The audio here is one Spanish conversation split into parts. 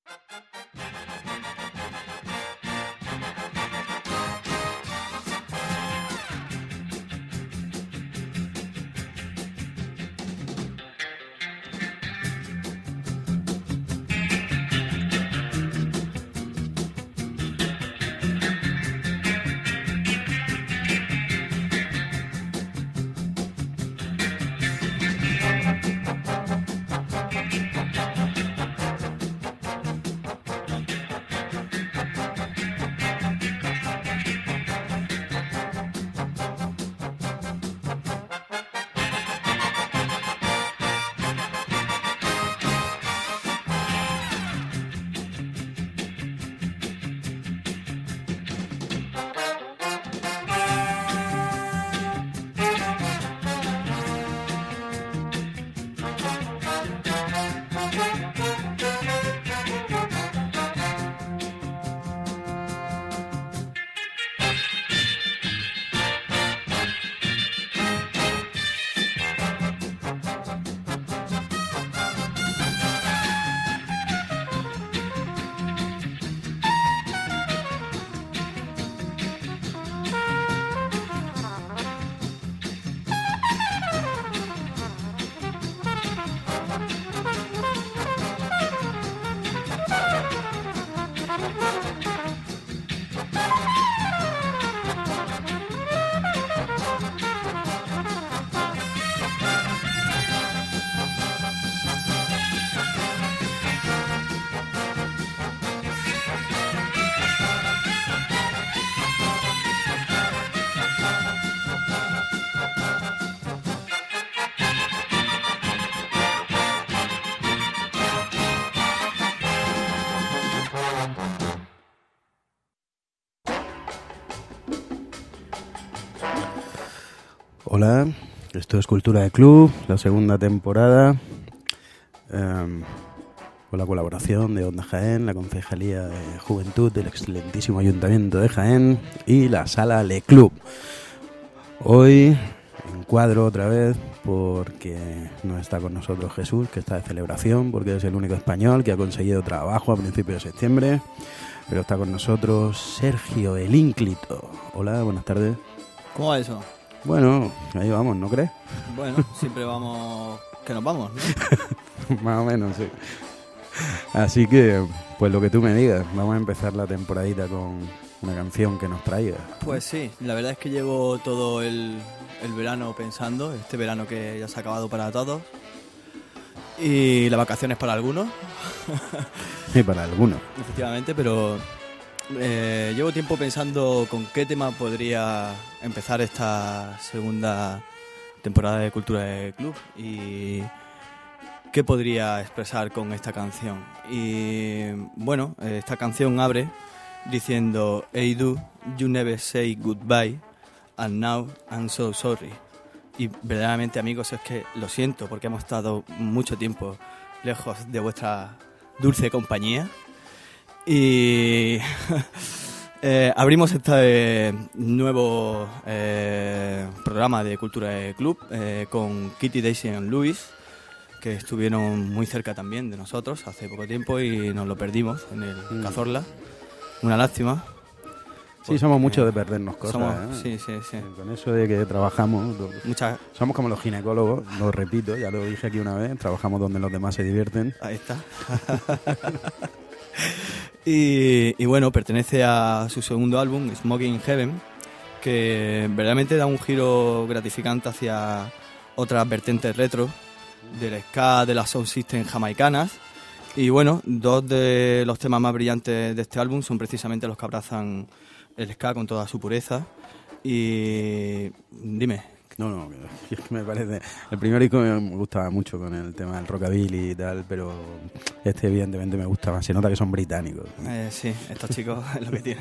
Hola, esto es Cultura de Club, la segunda temporada, con la colaboración de Onda Jaén, la Concejalía de Juventud del excelentísimo Ayuntamiento de Jaén y la Sala Le Club. Hoy en cuadro otra vez porque no está con nosotros Jesús, que está de celebración, porque es el único español que ha conseguido trabajo a principios de septiembre, pero está con nosotros Sergio el Ínclito. Hola, buenas tardes. ¿Cómo va eso? Bueno, ahí vamos, ¿no crees? Bueno, siempre vamos, que nos vamos, ¿no? Más o menos, sí. Así que, pues lo que tú me digas, vamos a empezar la temporadita con una canción que nos traiga. Pues sí, la verdad es que llevo todo el verano pensando, este verano que ya se ha acabado para todos, y las vacaciones para algunos. Sí, para algunos. Efectivamente, pero llevo tiempo pensando con qué tema podría empezar esta segunda temporada de Cultura de Club y qué podría expresar con esta canción. Y bueno, esta canción abre diciendo "Hey do, you never say goodbye and now I'm so sorry". Y verdaderamente, amigos, es que lo siento porque hemos estado mucho tiempo lejos de vuestra dulce compañía. Y abrimos este nuevo programa de Cultura de Club con Kitty, Daisy y Luis, que estuvieron muy cerca también de nosotros hace poco tiempo y nos lo perdimos en el Cazorla. Una lástima. Sí, somos muchos de perdernos cosas. Sí. Con eso de que trabajamos, somos como los ginecólogos, lo repito, ya lo dije aquí una vez, trabajamos donde los demás se divierten. Ahí está. Y bueno, pertenece a su segundo álbum, Smoking Heaven, que verdaderamente da un giro gratificante hacia otras vertientes retro del ska, de las sound system jamaicanas. Y bueno, dos de los temas más brillantes de este álbum son precisamente los que abrazan el ska con toda su pureza. Y dime. No, es que me parece... El primer disco me gustaba mucho con el tema del rockabilly y tal, pero este evidentemente me gusta más. Se nota que son británicos. Sí, estos chicos es lo que tienen.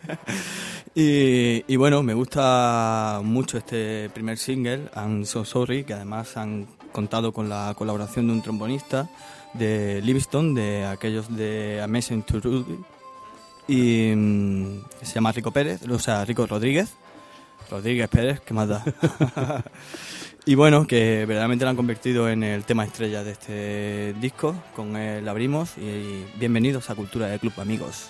Y bueno, me gusta mucho este primer single, I'm So Sorry, que además han contado con la colaboración de un trombonista de Livingston, de aquellos de Amazing to Rudy, y que se llama Rico Rodríguez Pérez, ¿qué más da? Y bueno, que verdaderamente lo han convertido en el tema estrella de este disco. Con él abrimos y bienvenidos a Cultura de Club, amigos.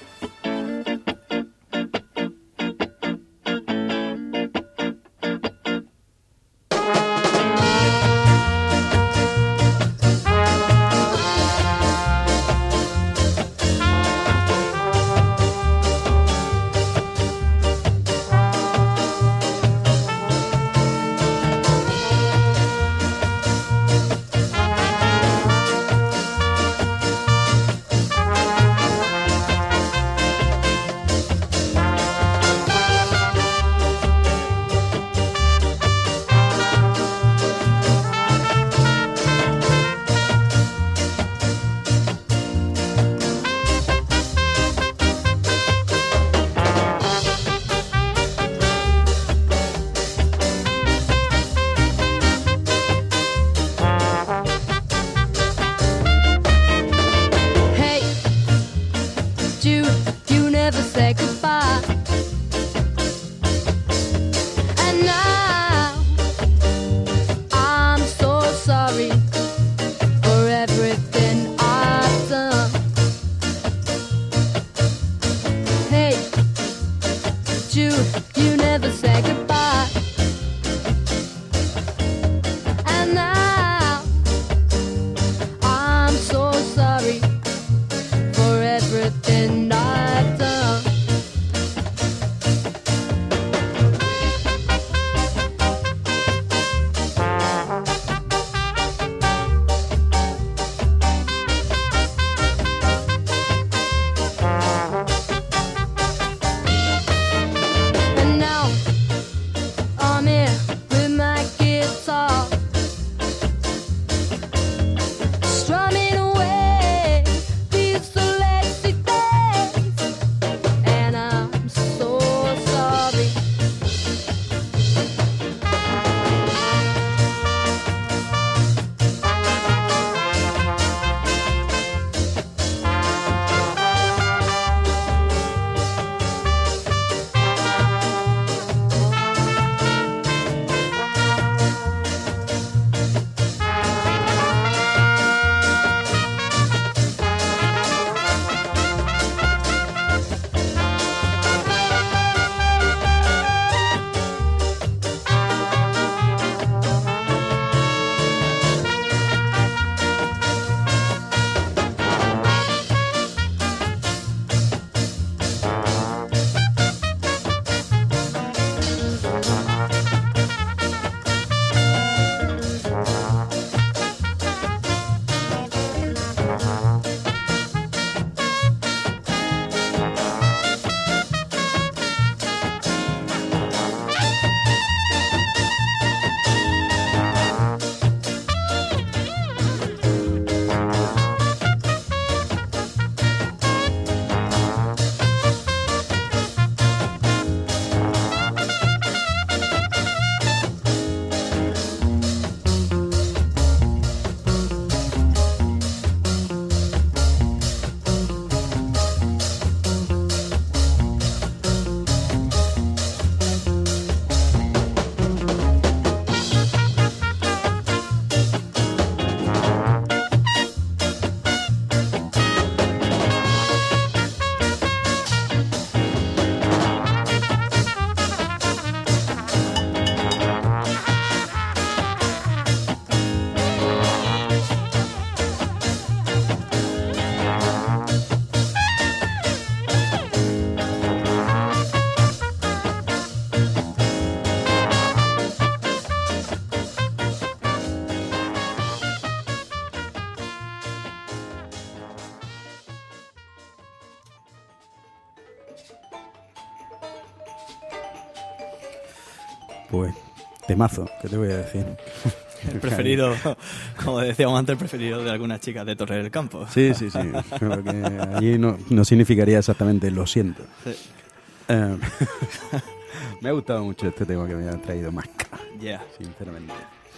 Pues, temazo, ¿qué te voy a decir? El preferido, como decíamos antes, el preferido de algunas chicas de Torre del Campo. Sí, sí, sí. Creo que allí no significaría exactamente lo siento. Sí. Me ha gustado mucho este tema que me ha traído Masca, sinceramente.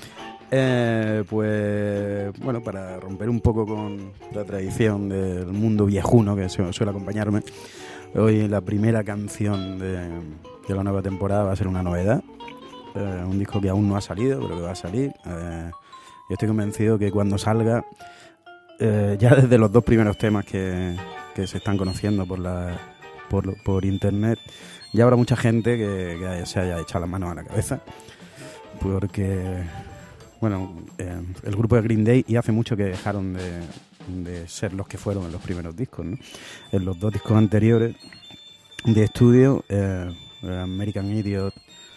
Pues, bueno, para romper un poco con la tradición del mundo viejuno que suele acompañarme, hoy la primera canción de la nueva temporada va a ser una novedad. un disco que aún no ha salido, pero que va a salir. Yo estoy convencido que cuando salga, ya desde los 2 primeros temas que se están conociendo por internet, ya habrá mucha gente que se haya echado las manos a la cabeza, porque bueno, el grupo de Green Day y hace mucho que dejaron de ser los que fueron en los primeros discos, ¿no? En los 2 discos anteriores de estudio, American Idiot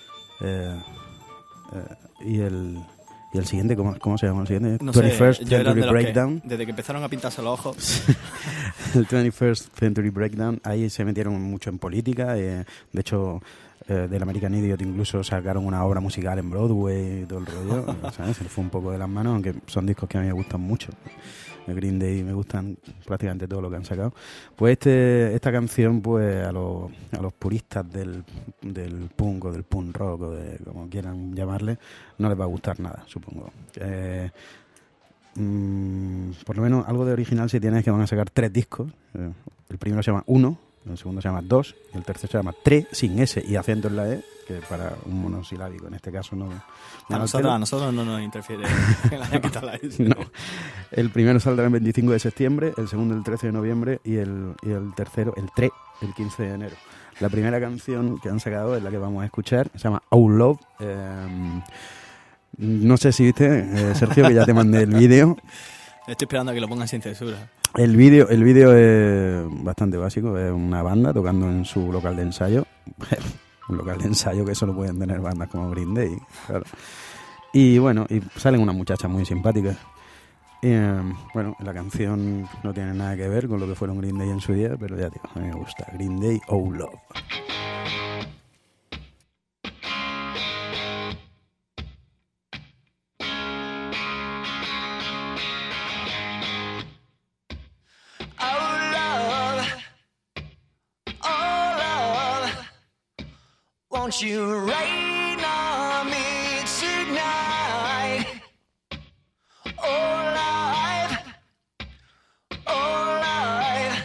y el siguiente, ¿cómo se llama el siguiente? No 21st Century Breakdown. Desde que empezaron a pintarse los ojos. El 21st Century Breakdown, ahí se metieron mucho en política. De hecho, del American Idiot incluso sacaron una obra musical en Broadway y todo el rollo. ¿Sabes? Se les fue un poco de las manos, aunque son discos que a mí me gustan mucho. El Green Day me gustan prácticamente todo lo que han sacado. Pues esta canción, pues a los puristas del punk o del punk rock o de como quieran llamarle, no les va a gustar nada, supongo. Por lo menos algo de original sí tiene, es que van a sacar 3 discos. El primero se llama 1, el segundo se llama 2 y el tercero se llama 3 sin S y acento en la E, que para un monosilábico en este caso no. A nosotros no nos interfiere que le haya quitado la S. No. El primero saldrá el 25 de septiembre, el segundo el 13 de noviembre y el tercero, el 3, el 15 de enero. La primera canción que han sacado es la que vamos a escuchar, se llama Our Love. No sé si viste, Sergio, que ya te mandé el vídeo. Estoy esperando a que lo pongan sin censura. El vídeo es bastante básico, es una banda tocando en su local de ensayo. Un local de ensayo que solo pueden tener bandas como Green Day, claro. Y bueno, y salen unas muchachas muy simpáticas. Y, bueno, la canción no tiene nada que ver con lo que fueron Green Day en su día, pero ya, tío, a mí me gusta. Green Day, Oh Love. Won't you rain on me tonight? Oh, life,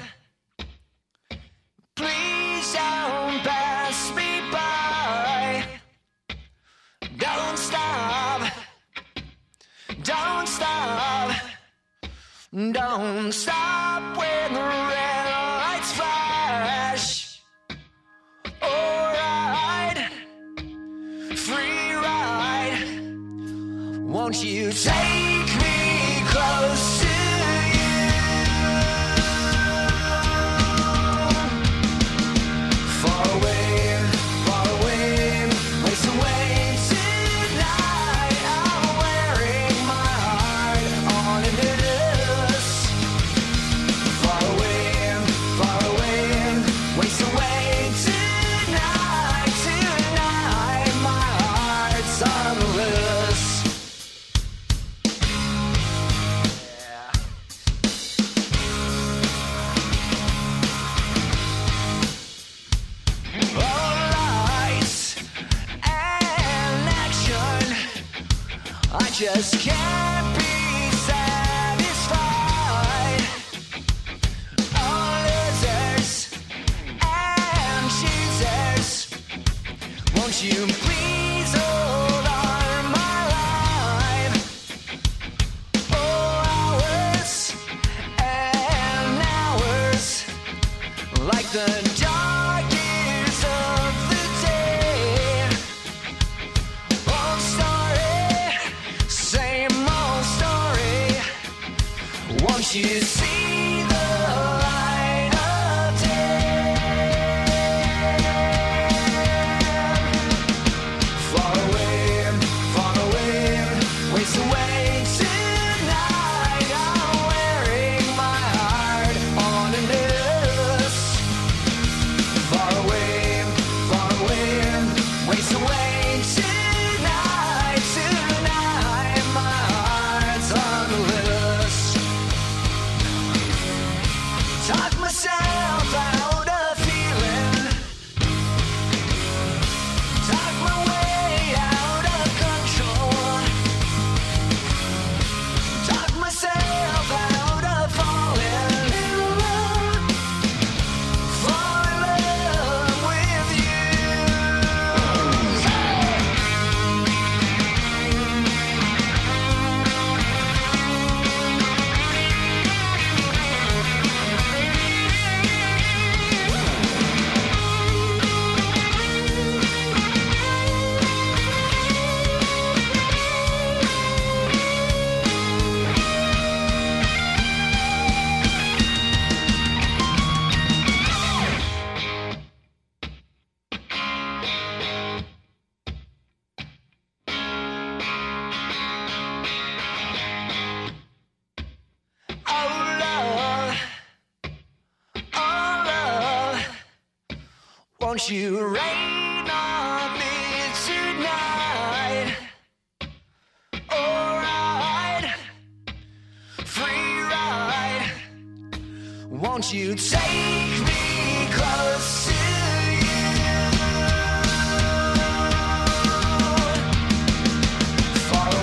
please don't pass me by. Don't stop, don't stop, don't stop when the red lights flash. Free ride. Won't you take me close to you? Far away, waste away tonight. I'm wearing my heart on a necklace. Far away, waste away tonight. Tonight, my heart's unless. All lights and action, I just can't be satisfied. All lizards and cheesers, won't you please hold on my life? Oh, hours and hours, like the dark years of the day. Old story, same old story. Won't you see the light of day? Far away, waste away tonight. I'm wearing my heart on a necklace. Far away, waste away tonight. Tonight, my heart's on the list. Won't you rain on me tonight? Alright, free ride. Won't you take me close to you? Far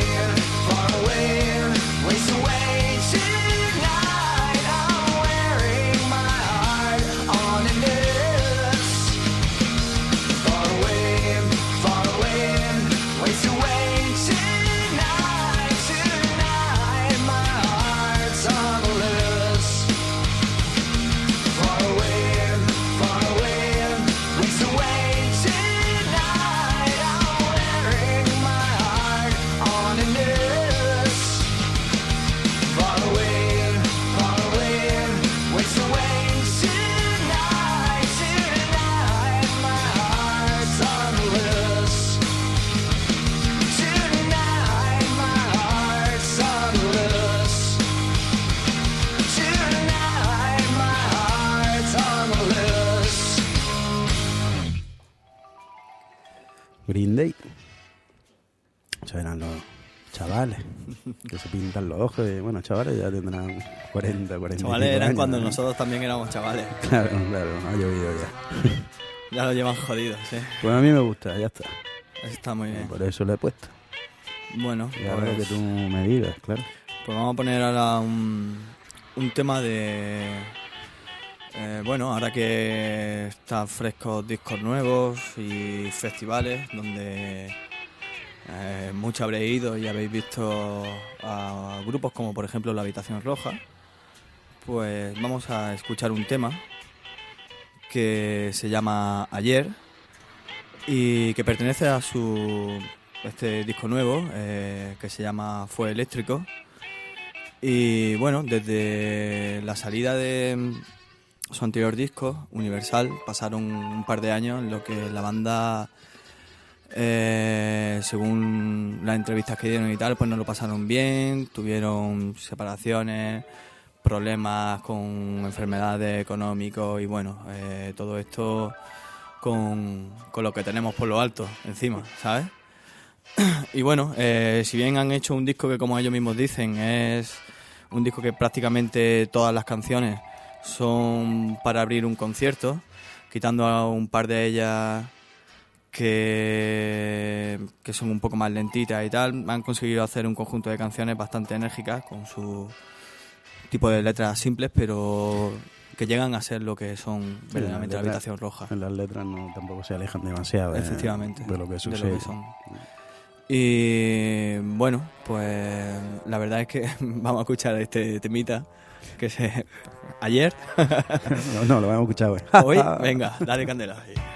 away, waste away tonight. I'm wearing my heart on a noose. Far away, waste away tonight. Tonight, my heart's on the loose. Far away, waste away tonight. I'm wearing my heart on a noose. Far away, waste away tonight. Tonight, my heart's on the loose. Tonight, my heart's on the loose. Tonight, my heart's on the loose. Green Day. Esos eran los chavales que se pintan los ojos. Y, bueno, chavales ya tendrán 40, 40 Chavales eran años, cuando ¿no? nosotros también éramos chavales. Claro, ha llovido ya. Ya lo llevan jodido, sí. Pues a mí me gusta, ya está. Está muy bien. Por eso lo he puesto. Bueno, Y ahora que pues, tú me digas, claro. pues vamos a poner ahora un tema de... bueno, ahora que están frescos discos nuevos y festivales donde mucho habréis ido y habéis visto a grupos como por ejemplo La Habitación Roja, pues vamos a escuchar un tema que se llama Ayer y que pertenece a este disco nuevo que se llama Fue Eléctrico. Y bueno, desde la salida de su anterior disco, Universal, pasaron un par de años en lo que la banda, según las entrevistas que dieron y tal, pues no lo pasaron bien, tuvieron separaciones, problemas con enfermedades económicos y bueno, todo esto con lo que tenemos por lo alto encima, ¿sabes? Y bueno, si bien han hecho un disco que, como ellos mismos dicen, es un disco que prácticamente todas las canciones son para abrir un concierto, quitando a un par de ellas que son un poco más lentitas y tal, han conseguido hacer un conjunto de canciones bastante enérgicas con su tipo de letras simples, pero que llegan a ser lo que son verdaderamente La Habitación Roja. En las letras no, tampoco se alejan demasiado Efectivamente, de lo que de sucede. lo que son. Y bueno, pues la verdad es que vamos a escuchar este temita que se... ayer. No, lo hemos escuchado hoy. Hoy, venga, dale candela.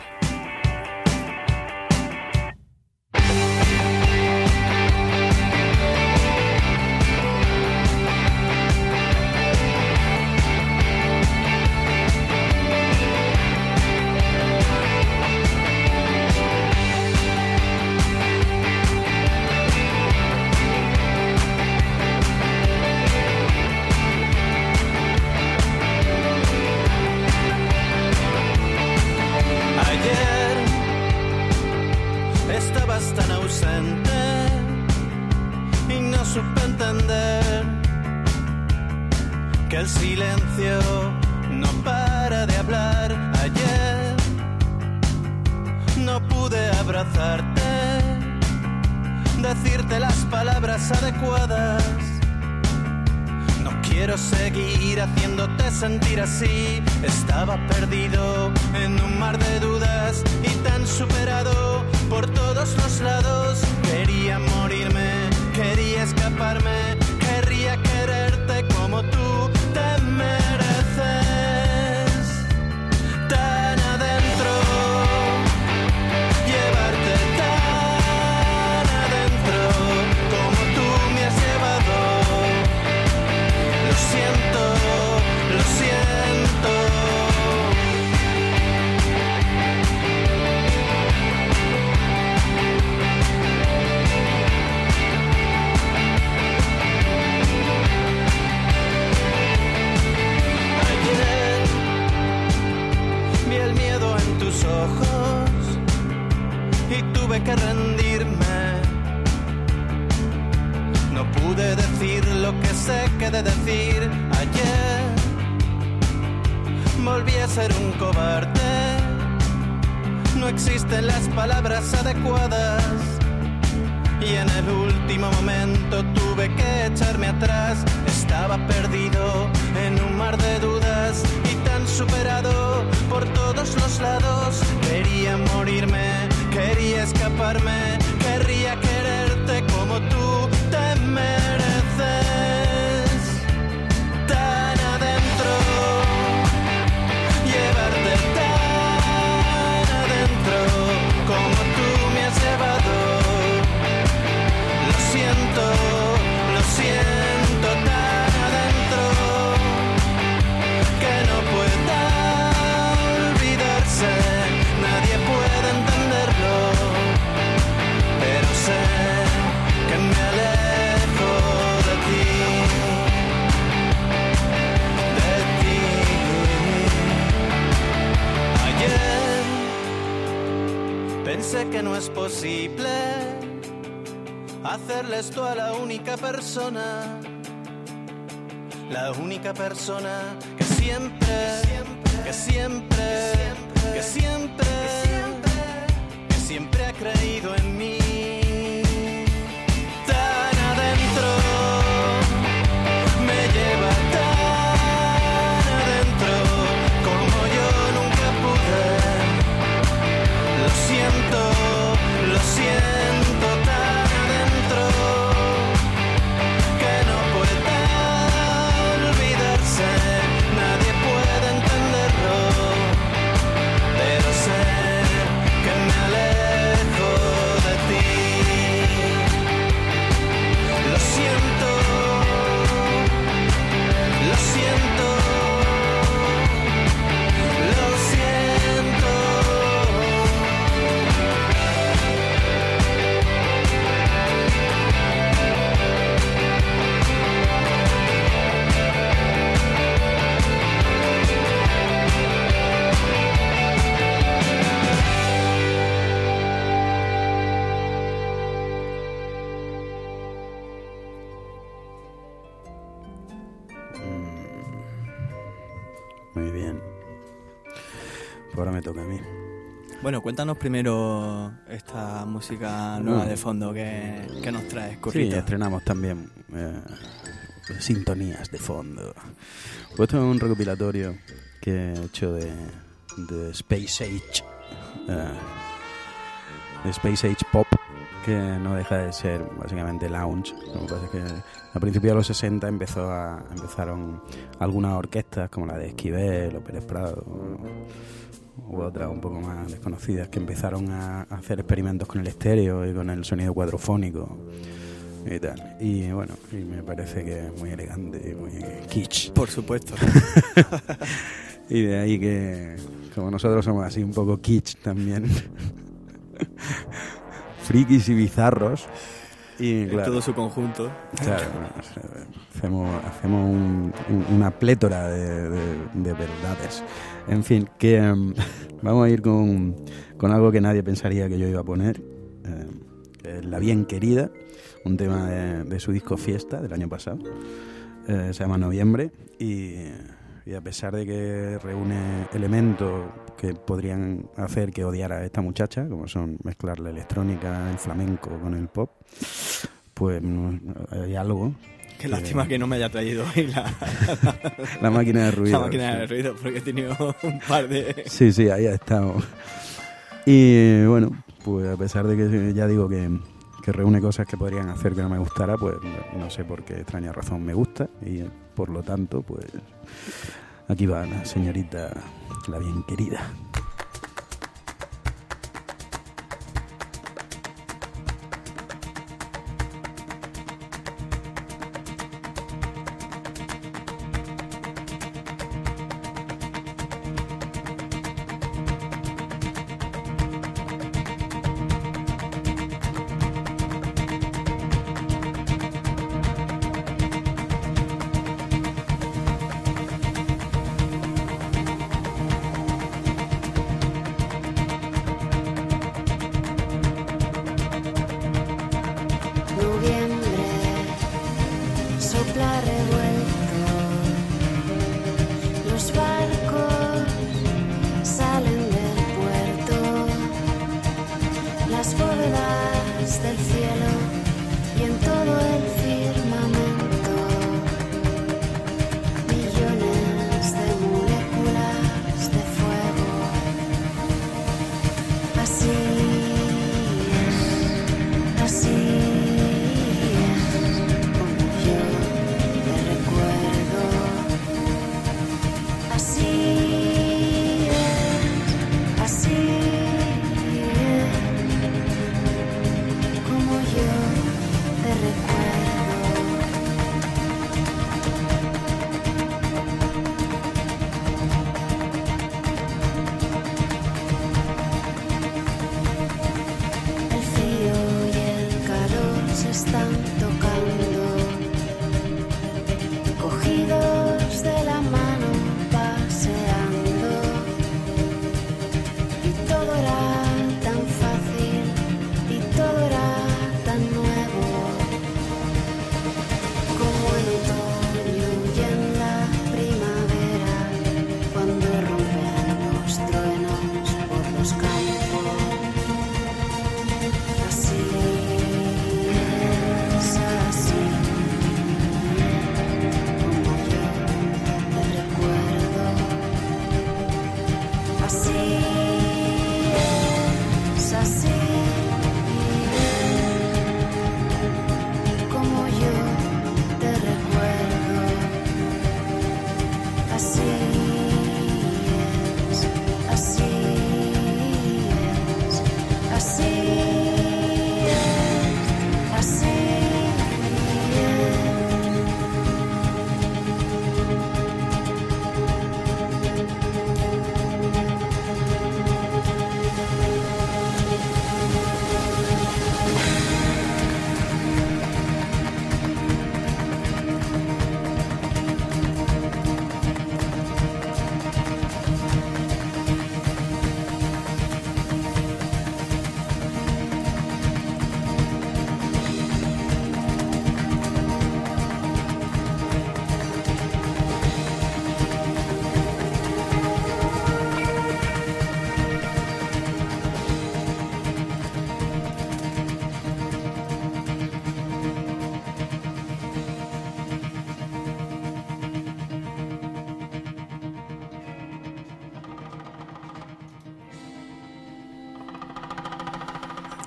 supe entender que el silencio no para de hablar. Ayer no pude abrazarte, decirte las palabras adecuadas. No quiero seguir haciéndote sentir así. Estaba perdido en un mar de dudas y tan superado por todos los lados. Quería morirme, quería escaparme, querría quererte como tú te mereces. Tan adentro, llevarte tan adentro como tú me has llevado. Lo siento, lo siento. mentir. Ayer volví a ser un cobarde. No existen las palabras adecuadas. Y en el último momento tuve que echarme atrás. Estaba perdido en un mar de dudas y tan superado por todos los lados. Quería morirme, quería escaparme, querría quererte como tú te mereces. Tan adentro, llevarte tan adentro como tú me has llevado. Lo siento tan adentro que no pueda olvidarse. Nadie puede entenderlo, pero sé que me alejo de ti, Ayer pensé que no es posible hacerle esto a la única persona que siempre ha creído en mí. Tan adentro, me lleva tan adentro como yo nunca pude. Lo siento tan adentro que no pueda olvidarse. Nadie puede entenderlo, pero sé que me alejo de ti. Lo siento, lo siento, lo siento. Muy bien. Pues ahora me toca a mí. Bueno, cuéntanos primero esta música nueva de fondo que nos traes, Sí, Currito. estrenamos también sintonías de fondo. Pues esto es un recopilatorio que he hecho de Space Age. De Space Age Pop, que no deja de ser básicamente lounge. Lo que pasa es que a principios de los 60 empezaron algunas orquestas como la de Esquivel o Pérez Prado u otras un poco más desconocidas que empezaron a hacer experimentos con el estéreo y con el sonido cuadrofónico y tal. Y bueno, y me parece que es muy elegante y muy kitsch. Por supuesto. Y de ahí que, como nosotros somos así un poco kitsch también, frikis y bizarros, y En claro, todo su conjunto. claro, hacemos una plétora de verdades. En fin, que vamos a ir con algo que nadie pensaría que yo iba a poner, que es La Bien Querida, un tema de su disco Fiesta del año pasado. Se llama Noviembre y a pesar de que reúne elementos que podrían hacer que odiara a esta muchacha, como son mezclar la electrónica, el flamenco con el pop, pues no, hay algo. Qué lástima que no me haya traído hoy La máquina de ruido. la máquina de ruido, porque he tenido un par de... Sí, ahí ha estado. Y bueno, pues a pesar de que ya digo que reúne cosas que podrían hacer que no me gustara, pues no sé por qué extraña razón me gusta y por lo tanto, pues aquí va la señorita La Bien Querida.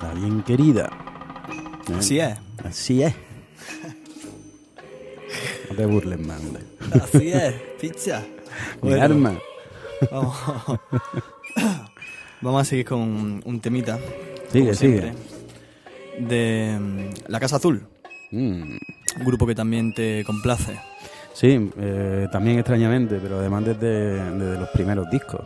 está bien querida. Así es. Así es. No te burles, man. Así es, pizza. Mi arma. Vamos a seguir con un temita. Sigue, como sigue. siempre, de La Casa Azul. Un grupo que también te complace. Sí, también extrañamente, pero además desde los primeros discos.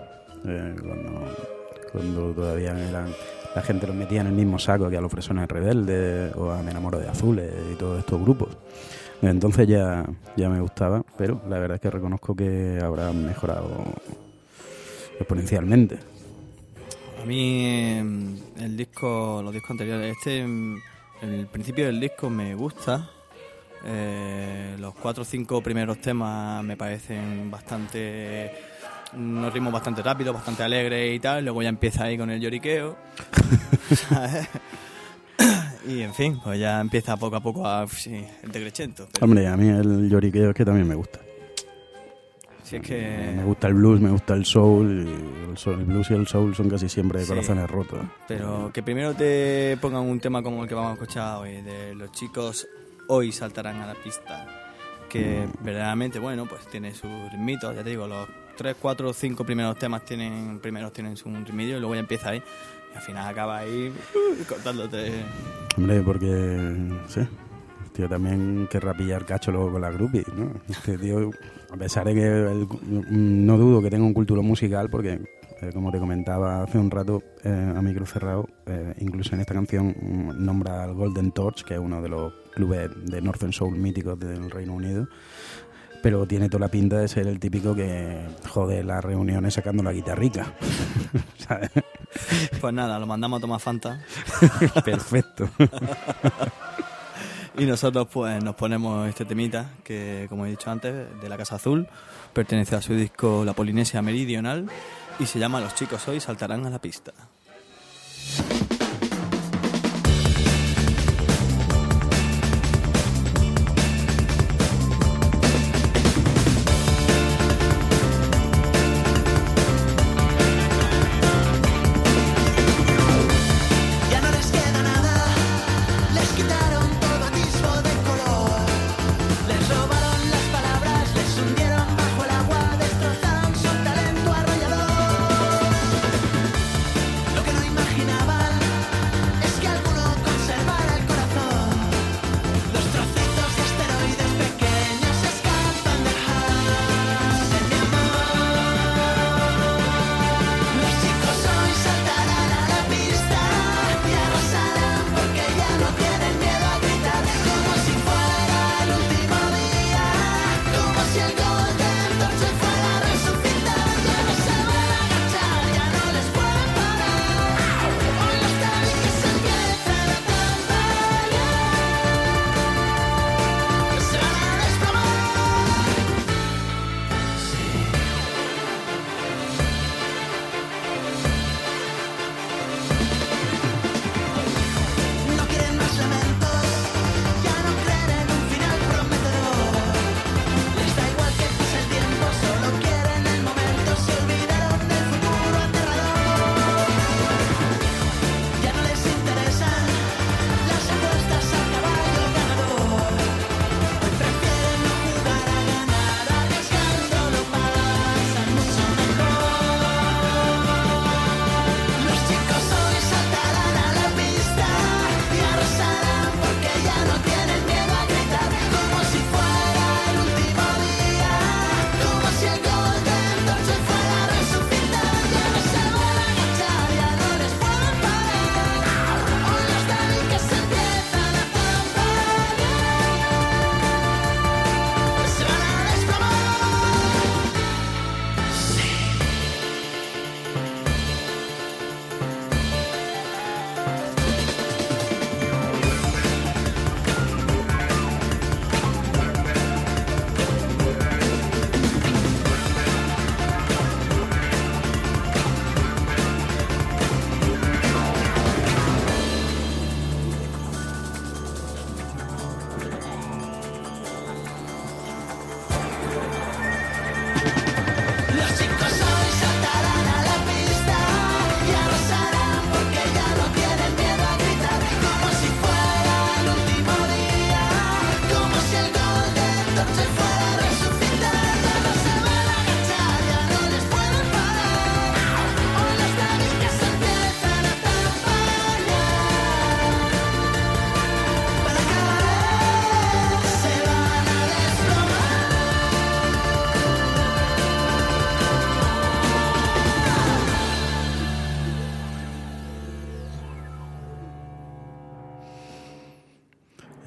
Cuando todavía la gente los metía en el mismo saco que a Los Fresones Rebeldes o a Me Enamoro de Azules y todos estos grupos. Entonces ya me gustaba, pero la verdad es que reconozco que habrá mejorado exponencialmente. A mí los discos anteriores, el principio del disco me gusta. Los 4 o 5 primeros temas me parecen unos ritmos bastante rápidos, bastante alegres y tal. Luego ya empieza ahí con el lloriqueo, ¿sabes? Y en fin, pues ya empieza poco a poco el decrechento. Hombre, a mí el lloriqueo es que también me gusta. Si es que... Me gusta el blues, me gusta el soul, el blues y el soul son casi siempre de corazones rotos. Pero que primero te pongan un tema como el que vamos a escuchar hoy, de Los chicos hoy saltarán a la pista, que verdaderamente, bueno, pues tiene sus ritmitos, ya te digo, los 3, 4, 5 primeros temas tienen su ritmillo y luego ya empieza ahí, y al final acaba ahí cortándote. Hombre, porque, sí, tío también querrá pillar cacho luego con la groupie, ¿no? Este tío, a pesar de que no dudo que tenga un cultura musical, porque como te comentaba hace un rato a micro cerrado, incluso en esta canción nombra al Golden Torch, que es uno de los clubes de Northern Soul míticos del Reino Unido, pero tiene toda la pinta de ser el típico que jode las reuniones sacando la guitarrica. ¿Sabes? Pues nada, lo mandamos a tomar Fanta. Perfecto. Y nosotros pues nos ponemos este temita que, como he dicho antes, de La Casa Azul, pertenece a su disco La Polinesia Meridional y se llama Los chicos hoy saltarán a la pista. Los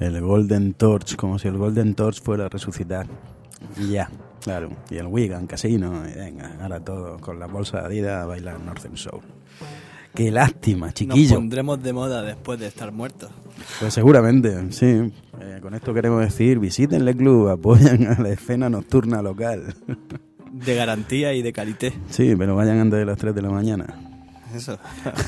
El Golden Torch, como si el Golden Torch fuera a resucitar. Y ya, claro. Y el Wigan Casino, y venga, ahora todo con la bolsa de Adidas a bailar Northern Soul. Qué lástima, chiquillo. Nos pondremos de moda después de estar muertos. Pues seguramente, sí. Con esto queremos decir, visiten el club, apoyen a la escena nocturna local. De garantía y de calité. Sí, pero vayan antes de las 3 de la mañana. Eso.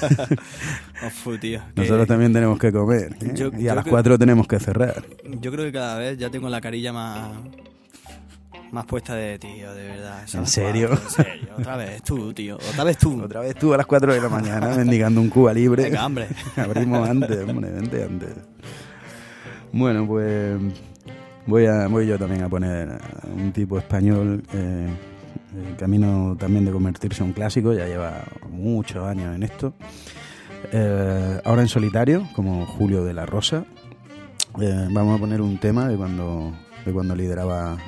Tío. Nosotros también tenemos que comer, ¿eh? Y a las 4 tenemos que cerrar. Yo creo que cada vez ya tengo la carilla más puesta de tío, de verdad. ¿En serio? En serio. Otra vez tú, tío. Otra vez tú. Otra vez tú a las 4 de la mañana mendigando un Cuba libre. Venga, hombre. Abrimos antes, hombre, vente antes. Bueno, pues voy yo también a poner un tipo español, camino también de convertirse en un clásico, ya lleva muchos años en esto. Ahora en solitario, como Julio de la Rosa. Vamos a poner un tema de cuando lideraba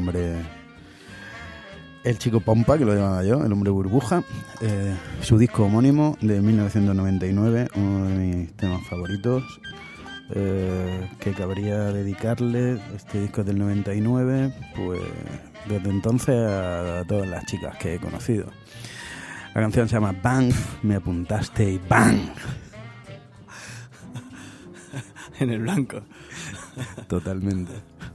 el chico Pompa, que lo llamaba yo, el hombre burbuja. Su disco homónimo de 1999, uno de mis temas favoritos, que cabría dedicarle. Este disco es del 99, pues desde entonces a todas las chicas que he conocido. La canción se llama Bang, me apuntaste y bang. En el blanco. Totalmente.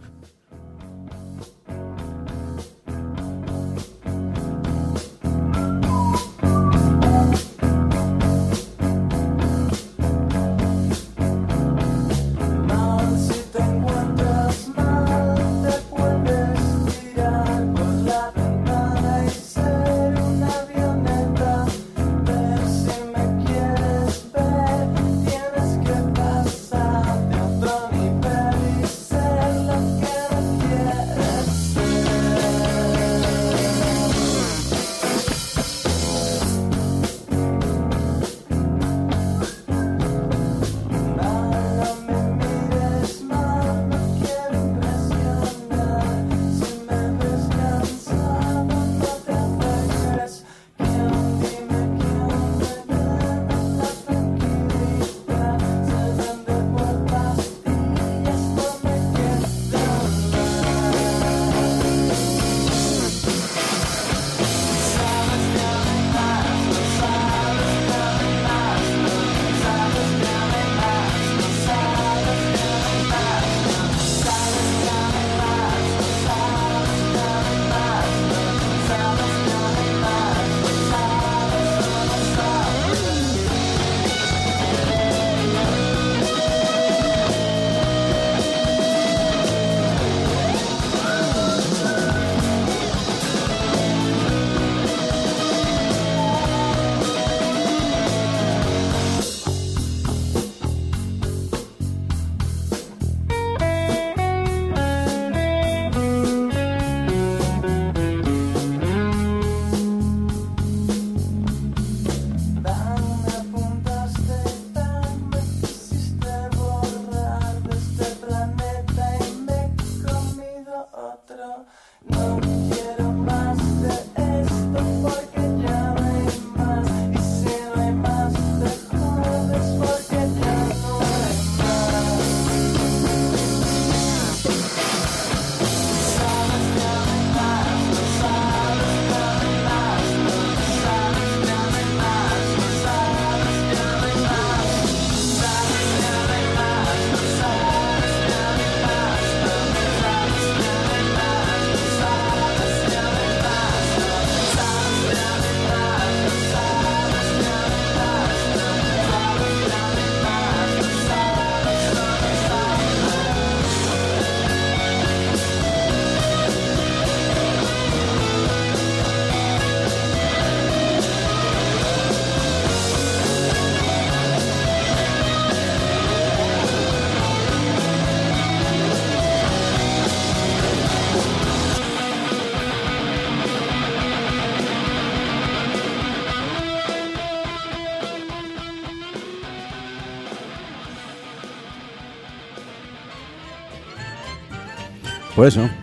Pues eso.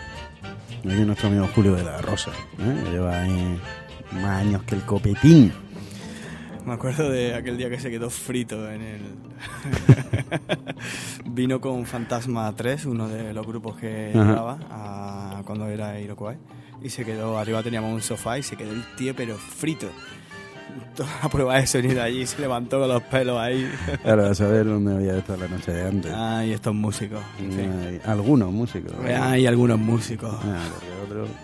Aquí nuestro amigo Julio de la Rosa, que lleva ahí más años que el copetín. Me acuerdo de aquel día que se quedó frito en el... Vino con Fantasma 3, uno de los grupos que llevaba cuando era Iroquois, y se quedó, arriba teníamos un sofá y se quedó el tío pero frito. Toda la prueba de sonido allí, se levantó con los pelos ahí. Claro, a saber dónde había estado la noche de antes. Y estos músicos. En fin. Algunos músicos. Hay algunos músicos. Porque otros...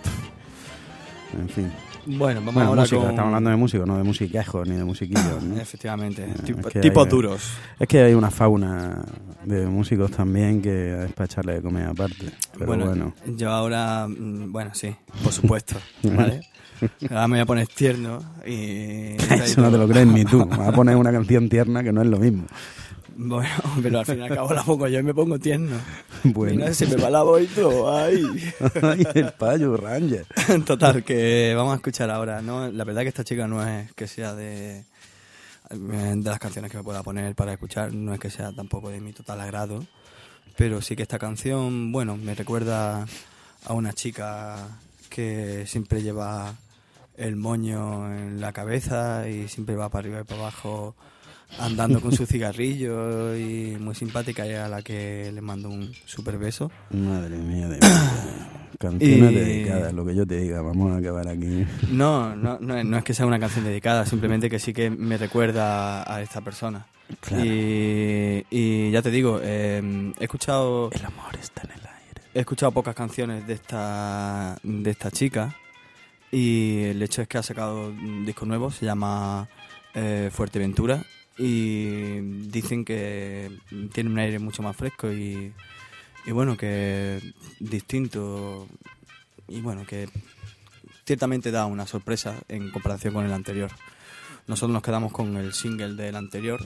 En fin. Bueno, vamos ahora música, con... estamos hablando de músicos, no de musiquejos ni de musiquillos, ¿no? Efectivamente, Es tipos hay, duros. Es que hay una fauna de músicos también que es para echarle de comer aparte. Pero bueno. Yo ahora, bueno, sí, por supuesto, ¿vale? Ahora me voy a poner tierno y... Eso no te lo crees ni tú. Me vas a poner una canción tierna que no es lo mismo. Bueno, pero al fin y al cabo la pongo yo y me pongo tierno. Bueno. Mira, se me va la voz y todo. ¡Ay! Ay, el payo Ranger. Total, que vamos a escuchar ahora, ¿no? La verdad que esta chica no es que sea de las canciones que me pueda poner para escuchar, no es que sea tampoco de mi total agrado, pero sí que esta canción, bueno, me recuerda a una chica que siempre lleva el moño en la cabeza y siempre va para arriba y para abajo andando con su cigarrillo, y muy simpática, y a la que le mando un súper beso. Madre mía de mí. Canciones dedicadas, lo que yo te diga, vamos a acabar aquí. No es que sea una canción dedicada, simplemente que sí que me recuerda a esta persona. Claro. Y ya te digo, he escuchado... El amor está en el aire. He escuchado pocas canciones de esta chica, y el hecho es que ha sacado un disco nuevo, se llama Fuerteventura, y dicen que tiene un aire mucho más fresco y bueno, que distinto, y bueno, que ciertamente da una sorpresa en comparación con el anterior. Nosotros nos quedamos con el single del anterior,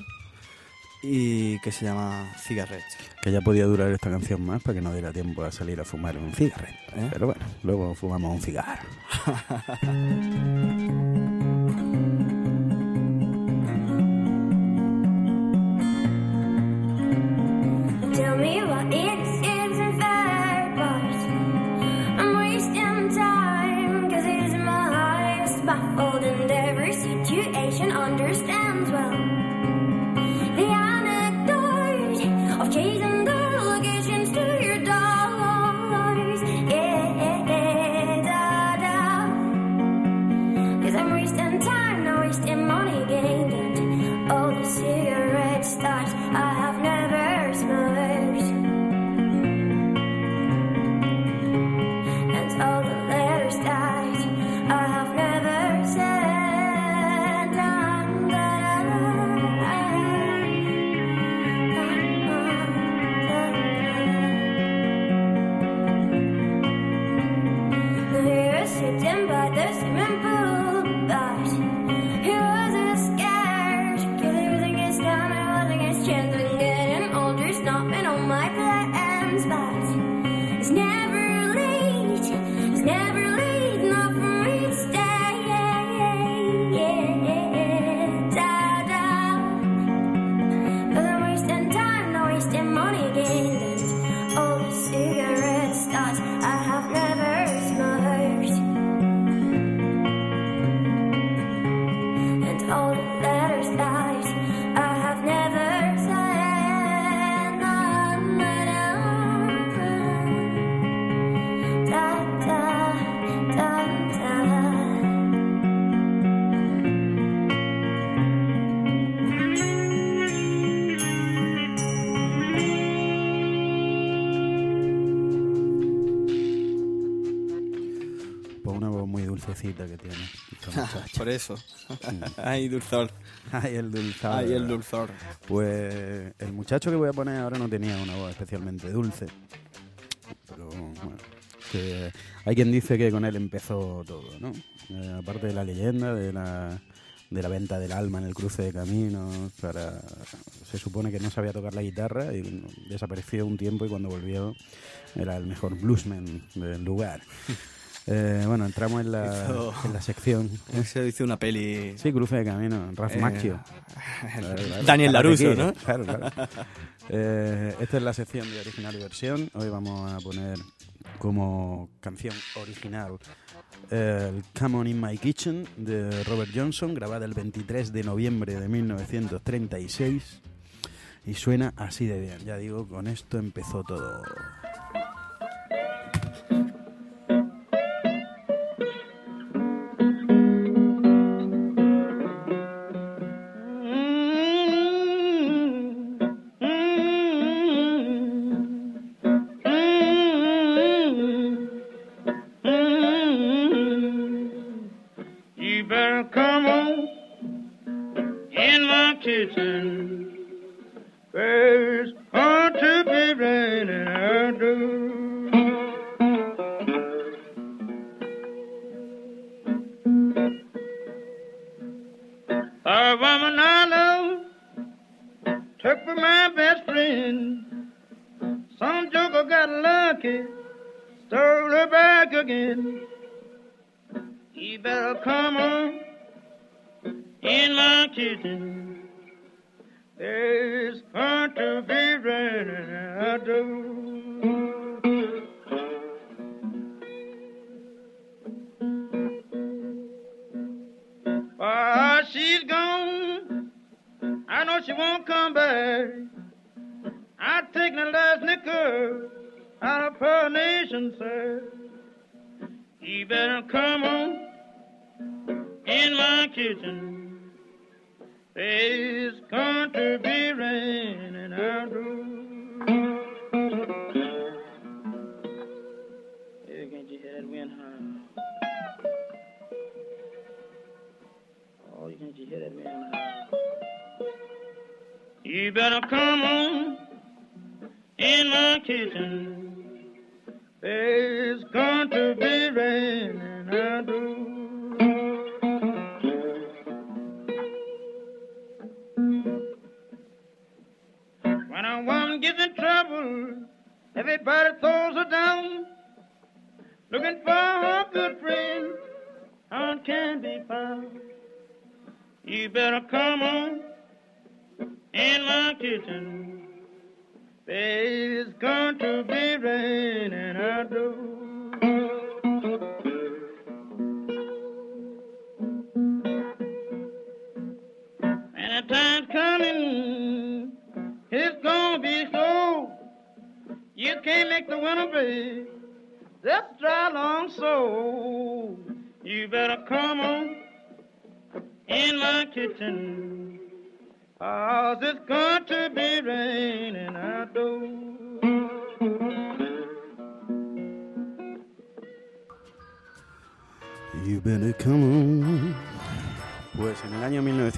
y que se llama Cigarette. Que ya podía durar esta canción más para que no diera tiempo a salir a fumar un cigarret. Pero bueno, luego fumamos un cigarro. Tell me what it isn't fair, but I'm wasting time, 'cause it's my highest baffled, and every situation understands well the anecdote of chasing delegations to your doors. Da-da. 'Cause I'm wasting time, not wasting money gained, and all the cigarette stars I have never smoked. All the letters that I have never sent. You're sitting by the swimming pool, but he wasn't scared, 'cause everything is done and nothing has changed. I'm getting older, it's not been on my plans, but it's never enough for me to stay. Da-da. 'Cause I'm wasting time, not wasting money gained, and all the cigarette stars I have never smoked, and all the letters that I have never sent. Pues una voz muy dulcecita que tiene esta muchacha. Por eso. Ay, dulzor. Ay, el dulzor. Ay, el dulzor. Pues el muchacho que voy a poner ahora no tenía una voz especialmente dulce. Pero bueno, que hay quien dice que con él empezó todo, ¿no? Aparte de la leyenda de la venta del alma en el cruce de caminos, se supone que no sabía tocar la guitarra y desapareció un tiempo, y cuando volvió era el mejor bluesman del lugar. Bueno, entramos en la sección. Se hizo una peli... Sí, Cruce de Camino, Ralph Macchio. Daniel LaRusso, ¿no? Claro. Esta es la sección de original y versión. Hoy vamos a poner como canción original el Come On In My Kitchen de Robert Johnson, grabada el 23 de noviembre de 1936, y suena así de bien. Ya digo, con esto empezó todo. You better come on in my kitchen. It's going to be raining, I do. When a woman gets in trouble, everybody throws her down. Looking for her good friend, how can be found? You better come on in my kitchen. It's going to be raining, I do. And the time's coming, it's gonna be slow. You can't make the winter, babe, just dry long so. You better come on in my kitchen, 'cause it's going to be raining outdoors. You better come on. Pues en el año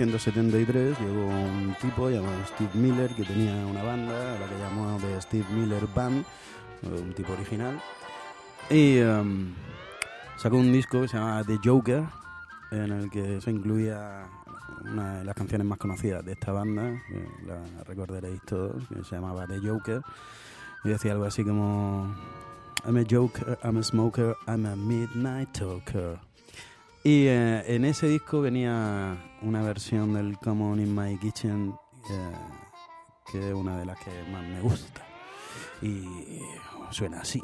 1973 llegó un tipo llamado Steve Miller, que tenía una banda a la que llamó The Steve Miller Band, un tipo original, y sacó un disco que se llamaba The Joker, en el que se incluía una de las canciones más conocidas de esta banda, que la recordaréis todos, que se llamaba The Joker, y decía algo así como I'm a joker, I'm a smoker, I'm a midnight talker. Y en ese disco venía una versión del Come On In My Kitchen, que es una de las que más me gusta, y suena así.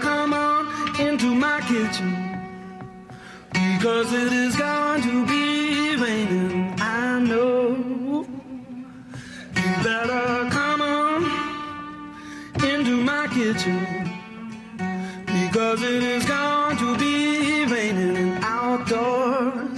Because it is going to be better come on into my kitchen, because it is going to be raining outdoors.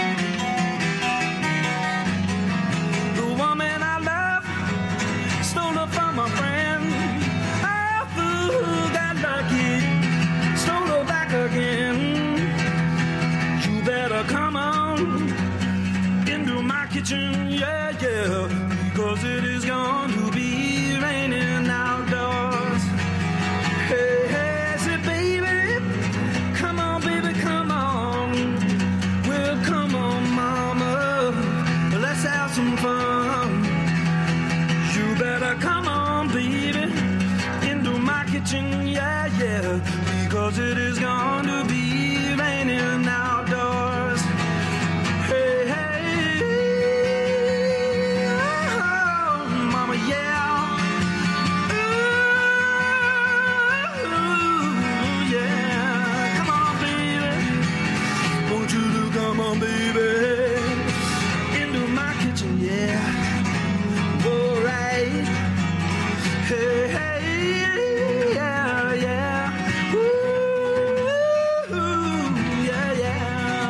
The woman I love stole her from a friend. Oh, fool, got lucky, stole her back again. You better come on into my kitchen, yeah, yeah, because it is going to be raining outdoors. Hey, hey, say baby, come on, baby, come on. Well, come on, mama, let's have some fun. You better come on, baby, into my kitchen, yeah, yeah, because it is going to be raining outdoors. Hey, hey, oh, mama, yeah. Ooh, yeah. Come on, baby. Want you to come on, baby, into my kitchen, yeah. All right. Hey, hey, yeah, yeah. Ooh, yeah, yeah.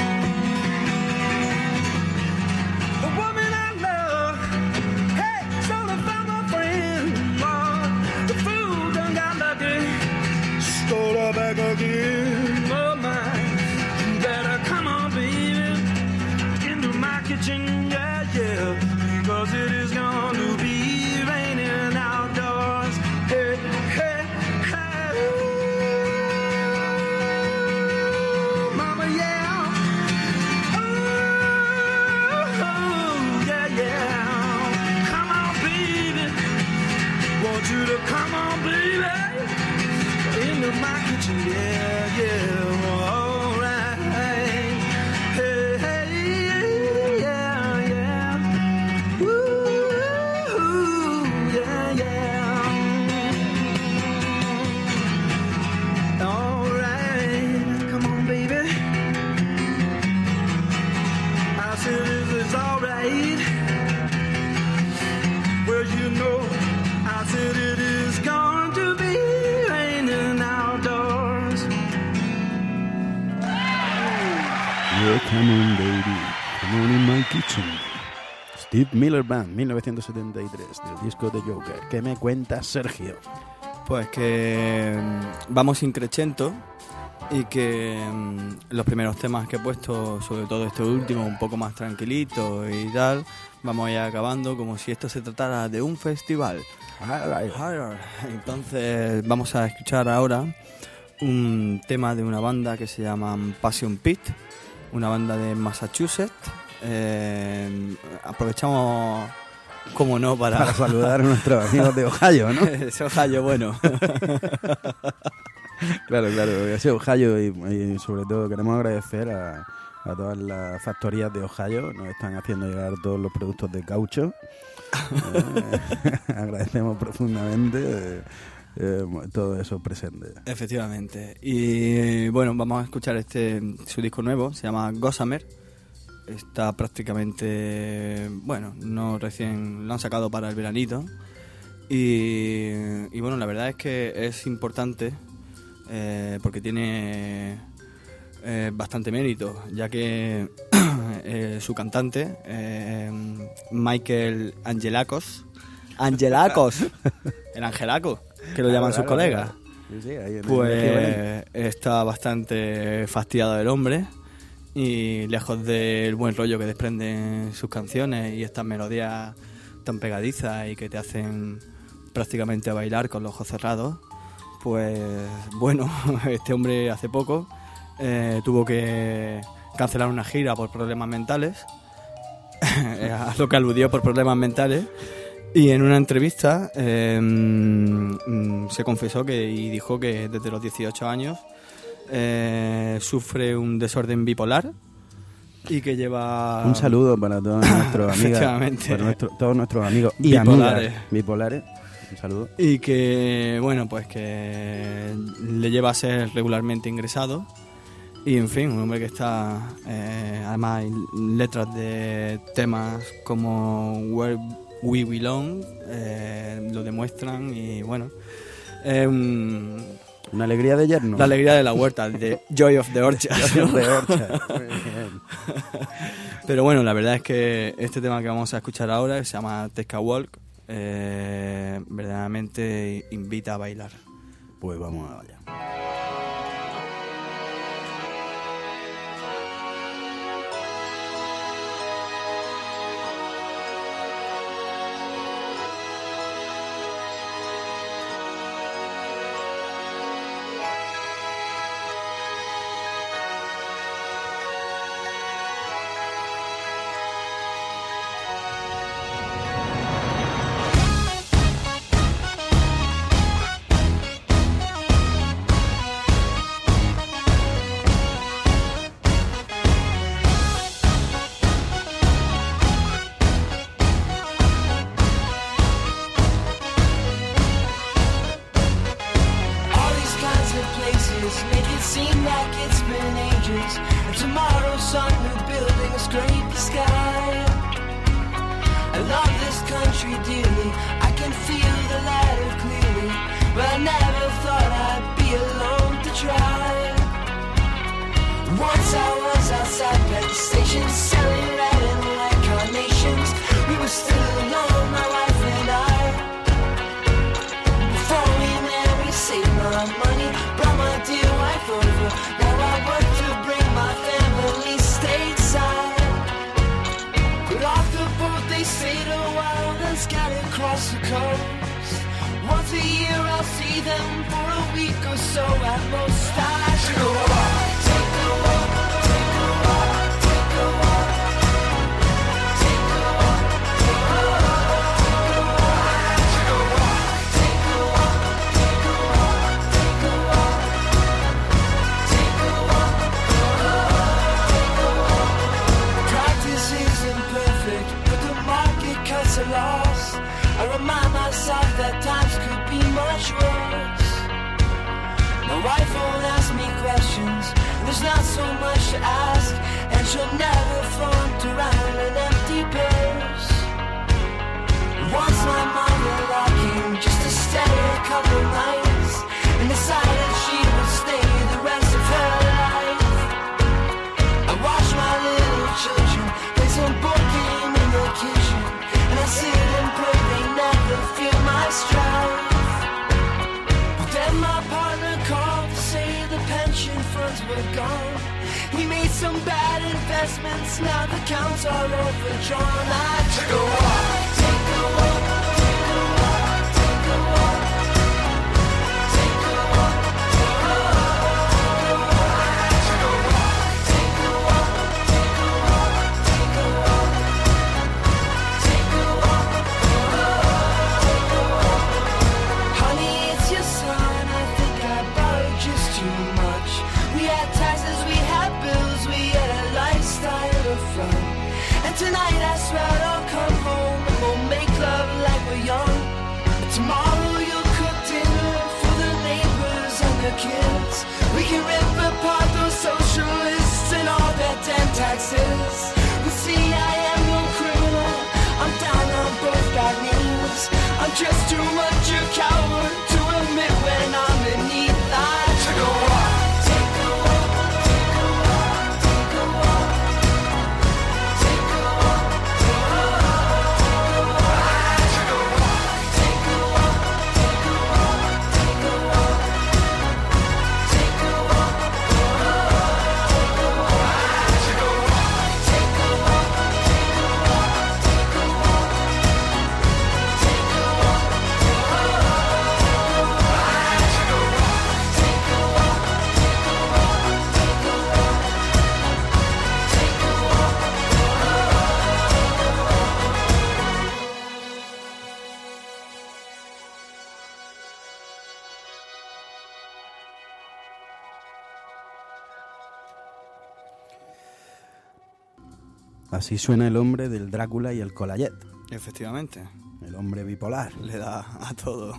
The woman I love, hey, stole it from a friend. Oh, the fool done got lucky, stole her back again. Oh my, you better come on, baby, into my kitchen, yeah, yeah, because it is going to be raining outdoors. Hey, hey, hey, ooh, mama, yeah. Oh, yeah, yeah. Come on, baby. Want you to come on, baby, into my kitchen, yeah, yeah. All right. Hey, hey, yeah, yeah. Ooh, yeah, yeah. All right. Come on, baby. I said, is all right? Well, you know, I said it is going to be raining outdoors. Yeah, come on, baby. Come on in my kitchen. Steve Miller Band, 1973, del disco de Joker. ¿Qué me cuentas, Sergio? Pues que vamos increchendo y que los primeros temas que he puesto, sobre todo este último, un poco más tranquilito y tal, vamos a ir acabando como si esto se tratara de un festival. Entonces vamos a escuchar ahora un tema de una banda que se llama Passion Pit, una banda de Massachusetts. Aprovechamos, como no, Para saludar a nuestros amigos de Ohio, ¿no? Ese Ohio, bueno. Claro, ese Ohio y sobre todo queremos agradecer a todas las factorías de Ohio, nos están haciendo llegar todos los productos de caucho. Agradecemos profundamente todo eso presente. Efectivamente. Y bueno, vamos a escuchar su disco nuevo, se llama Gossamer. Está prácticamente, bueno, no recién lo han sacado para el veranito. Y bueno, la verdad es que es importante porque tiene bastante mérito, ya que su cantante, Michael Angelakos, el Angelaco, que lo llaman sus colegas, sí, ahí pues está bastante fastidiado del hombre. Y lejos del buen rollo que desprenden sus canciones y estas melodías tan pegadizas y que te hacen prácticamente bailar con los ojos cerrados, pues bueno, este hombre hace poco tuvo que cancelar una gira por problemas mentales, a lo que aludió por problemas mentales, y en una entrevista se confesó y dijo que desde los 18 años sufre un desorden bipolar y que lleva... Un saludo para todos nuestros amigos, para todos nuestros amigos y amigas bipolares. Un saludo. Y que, bueno, pues que le lleva a ser regularmente ingresado. Y en fin, un hombre que está, además hay letras de temas como We Belong, lo demuestran y bueno, Una alegría de yerno. la alegría de la huerta, de Joy of the Orchard. De Orchard. Muy bien. Pero bueno, la verdad es que este tema que vamos a escuchar ahora se llama Take a Walk, verdaderamente invita a bailar. Pues vamos allá. All these kinds of places make it seem like it's been ages. And tomorrow some new building will scrape the sky. I love this country dearly, I can feel the ladder clearly, but I never thought I'd be alone to try. Once I was outside at the station selling red and white carnations. We were still alone, my wife and I. Before we met, we saved my money, brought my dear wife over. Now I work to bring my family stateside. Got off the boat, they stayed a while, then scattered across the coast. Once a year I'll see them for a week or so at most. I should go walk, take a walk, take a walk, take a walk, take a walk, take a walk, take a walk. I should go walk, take a walk, take a walk, take a walk, take a walk, take a walk. Practice isn't perfect, but the market cuts a loss. I remind myself that times could be much worse. My wife won't ask me questions, there's not so much to ask, and she'll never flaunt around an empty purse. Once my mother-in-law came just to stay a couple nights, and decided she would stay the rest of her life. I watch my little children play some board game in the kitchen, and I sit and pray they never feel my strife. But then my partner called to say the pension funds were gone. We made some bad investments, now the accounts are overdrawn. I took a walk, take a walk, take a walk, take a walk, take a walk, take a walk, take a walk. I took a walk, take a walk, take a walk, take a walk, take a walk, take a walk. Honey, it's your son, I think I borrowed just too much. We had taxes, we had bills, we had a lifestyle of fun. And tonight I swear I'll come home and we'll make love like we're young. But tomorrow you'll cook dinner for the neighbors and the kids. We can rip apart those socialists and all their damn taxes. But see, I am no criminal, I'm down on both bad knees. I'm just too much a coward to admit when I'm beneath. I took a walk, take a walk, take a walk, take a walk, take a walk, take a walk, I took a walk, take a walk, take a walk, take a walk, take a walk, take a walk, I took a walk, take a walk, take a walk, take a walk, take a walk, Así suena el hombre del Drácula y el Colayet. Efectivamente, El hombre bipolar. le da a todo.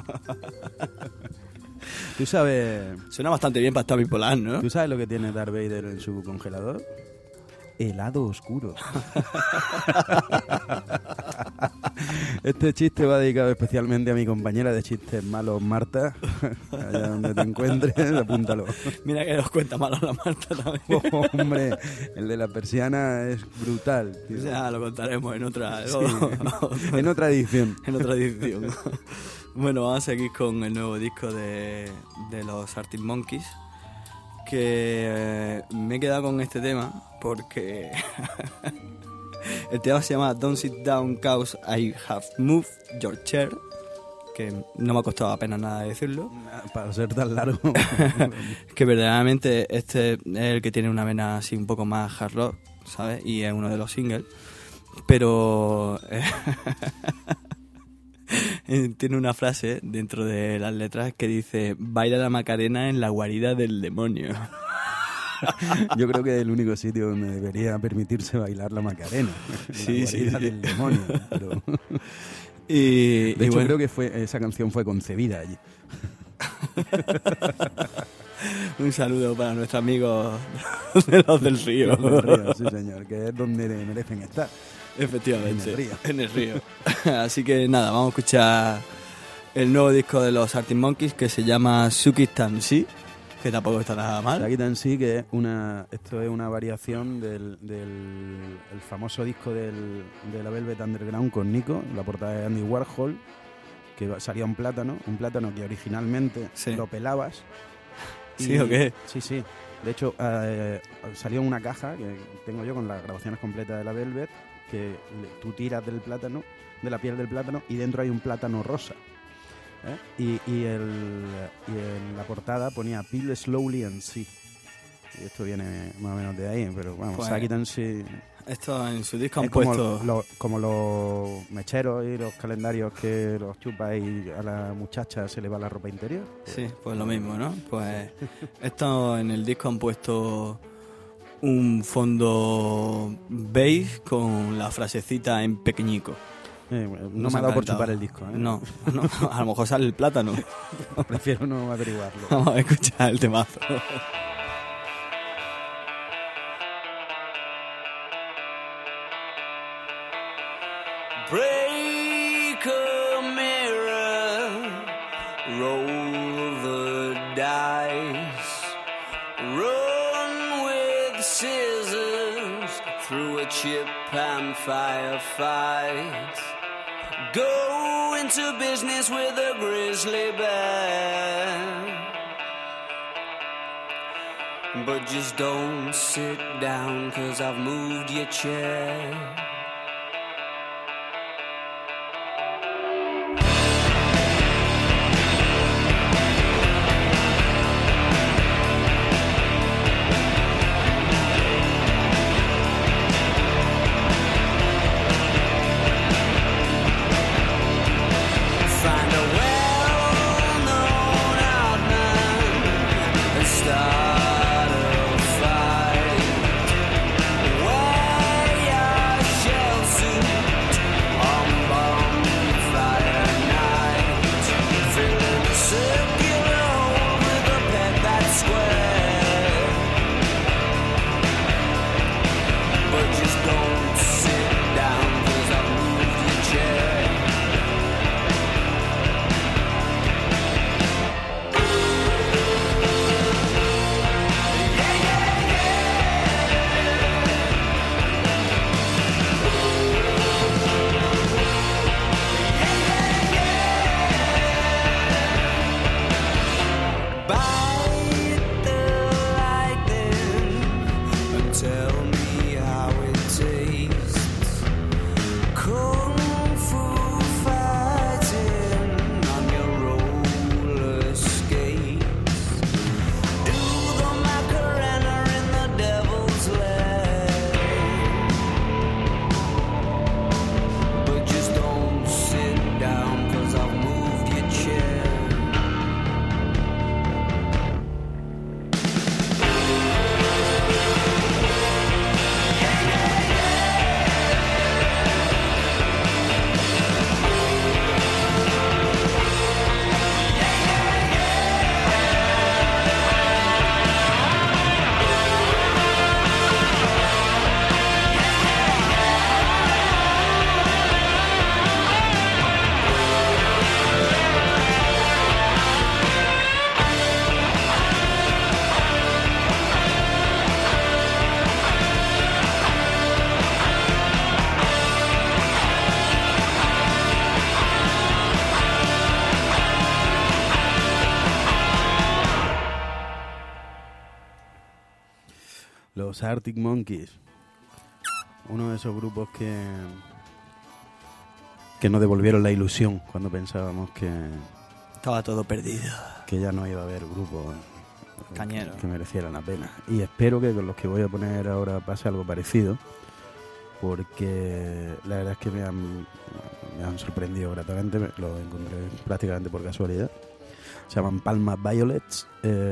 ¿Tú sabes Suena bastante bien para estar bipolar, ¿no? ¿Tú sabes lo que tiene Darth Vader en su congelador? Helado oscuro. Este chiste va dedicado especialmente a mi compañera de chistes malos, Marta. Allá donde te encuentres, apúntalo. Mira que nos cuenta malo la Marta también. Oh, hombre, el de la persiana es brutal, tío. Ya lo contaremos en otra, Sí, en otra edición. en otra edición. Bueno, vamos a seguir con el nuevo disco de los Arctic Monkeys, que me he quedado con este tema porque el tema se llama Don't Sit Down Cause I Have Moved Your Chair, que no me ha costado apenas nada decirlo. Para ser tan largo. Que verdaderamente este es el que tiene una vena así un poco más hard rock, ¿sabes? Y es uno de los singles. Pero tiene una frase dentro de las letras que dice: baila la Macarena en la guarida del demonio. Yo creo que es el único sitio donde debería permitirse bailar la Macarena. Sí, La sí, guarida sí. del demonio. Pero... Y, De y hecho, bueno, creo que esa canción fue concebida allí. un saludo para nuestros amigos de los del río. En el río, sí, señor, que es donde merecen estar. Efectivamente, En el río. en el río. Así que nada, vamos a escuchar el nuevo disco de los Arctic Monkeys que se llama Suki Tansi, que tampoco está nada mal. Sakita en sí, que es esto es una variación del el famoso disco de la Velvet Underground con Nico, la portada de Andy Warhol, que salía un plátano que originalmente Sí. lo pelabas. ¿Sí o qué? Sí, sí. De hecho, salió una caja que tengo yo con las grabaciones completas de la Velvet, que tú tiras del plátano, de la piel del plátano, y dentro hay un plátano rosa. ¿eh? Y en la portada ponía Peel Slowly and See. Y esto viene más o menos de ahí, pero vamos, Pues, Sakita en sí Esto en su disco han es como, puesto... como los mecheros y los calendarios que los chupas y a la muchacha se le va la ropa interior. Sí, pues lo mismo, ¿no? Pues esto en el disco han puesto un fondo beige con la frasecita en pequeñico. No Nos me ha dado por encantado. chupar el disco. ¿eh? No, a lo mejor sale el plátano. Prefiero no averiguarlo. Vamos a escuchar el temazo. Break a mirror, roll the dice, run with scissors through a chip and firefight, go into business with a grizzly bear. But just don't sit down, 'cause I've moved your chair. Find a well-known outman and start a fight. Wear your los Arctic Monkeys. Uno de esos grupos que nos devolvieron la ilusión cuando pensábamos que Estaba todo perdido. ya no iba a haber grupos Cañero. que merecieran la pena. Y espero que con los que voy a poner ahora pase algo parecido, porque la verdad es que me han sorprendido gratamente. Lo encontré prácticamente por casualidad. Se llaman Palma Violets.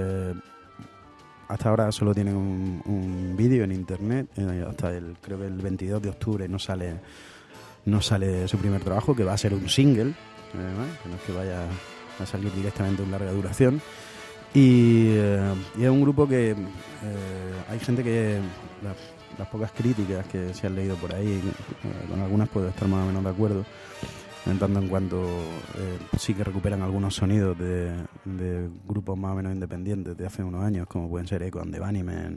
Hasta ahora solo tienen un vídeo en internet. Creo que el 22 de octubre no sale su primer trabajo, que va a ser un single, que no es que vaya a salir directamente en larga duración. Y es un grupo que hay gente que las pocas críticas que se han leído por ahí, con algunas puedo estar más o menos de acuerdo, en tanto en cuanto sí que recuperan algunos sonidos de grupos más o menos independientes de hace unos años, como pueden ser Echo and the Bunnymen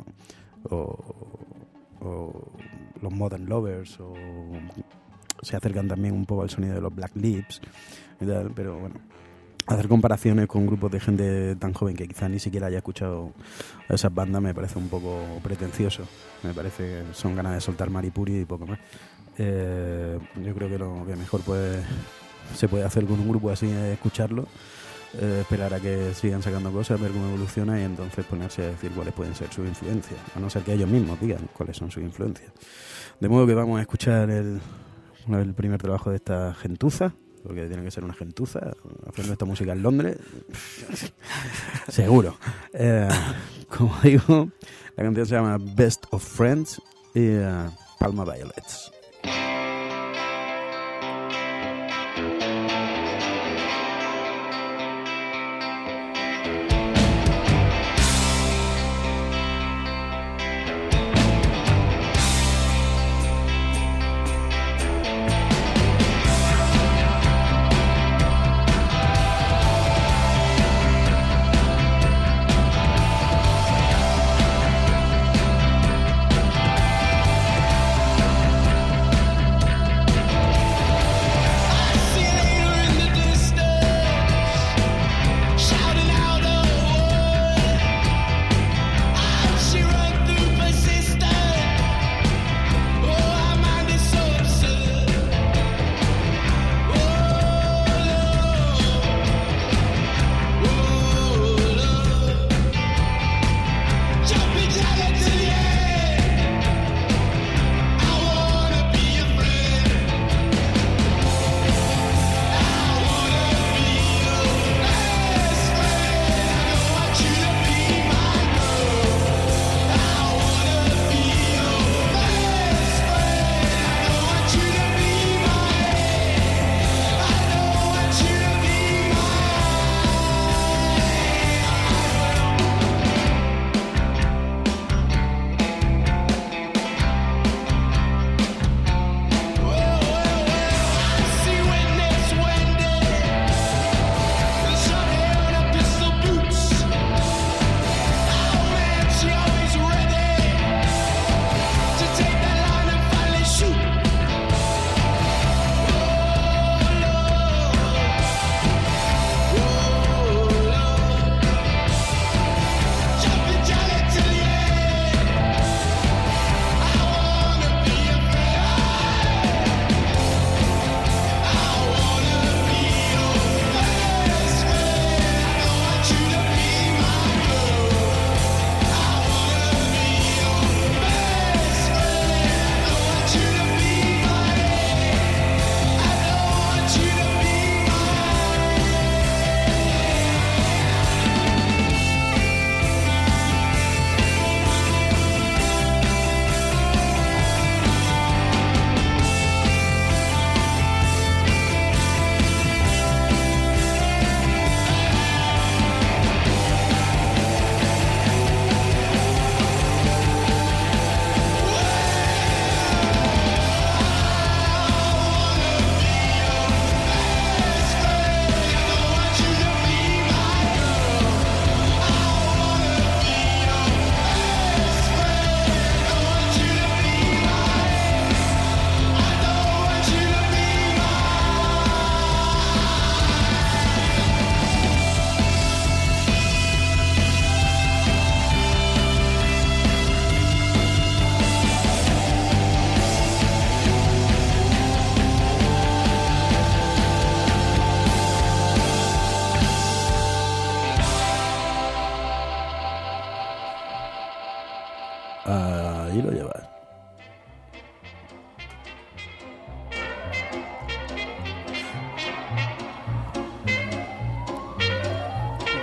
o los Modern Lovers, o se acercan también un poco al sonido de los Black Lips y tal, pero bueno, hacer comparaciones con grupos de gente tan joven que quizás ni siquiera haya escuchado a esas bandas me parece un poco pretencioso. Me parece que son ganas de soltar maripuri y poco más. Yo creo que lo que mejor se puede hacer con un grupo así es escucharlo, esperar a que sigan sacando cosas, ver cómo evoluciona y entonces ponerse a decir cuáles pueden ser sus influencias, a no ser que ellos mismos digan cuáles son sus influencias. De modo que vamos a escuchar el primer trabajo de esta gentuza, porque tiene que ser una gentuza haciendo esta música en Londres. Seguro. Como digo, la canción se llama Best of Friends y Palma Violets.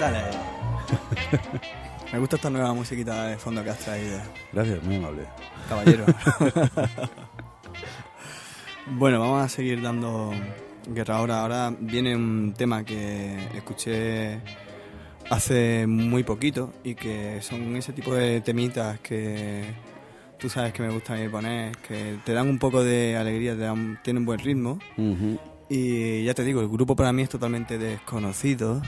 Dale. Me gusta esta nueva musiquita de fondo que has traído, Gracias, muy amable. caballero. Bueno, vamos a seguir dando guerra ahora. Ahora viene un tema que escuché hace muy poquito y que son ese tipo de temitas que tú sabes que me gusta a mí poner, que te dan un poco de alegría, tienen buen ritmo. Ujú. Y ya te digo, el grupo para mí es totalmente desconocido.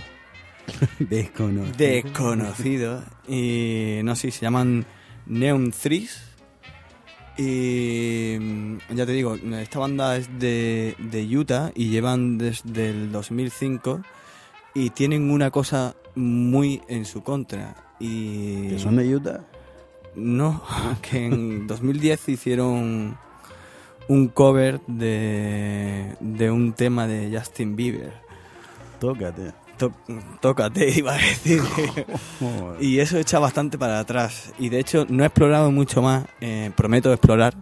Desconocido. Y no sé, se llaman Neon Threes. Y ya te digo, esta banda es de Utah y llevan desde el 2005 y tienen una cosa muy en su contra. Y ¿Que son de Utah? no, que en 2010 hicieron un cover de un tema de Justin Bieber. Tócate. Tócate, iba a decir. Joder. Y eso echa bastante para atrás. Y de hecho no he explorado mucho más. Prometo explorar.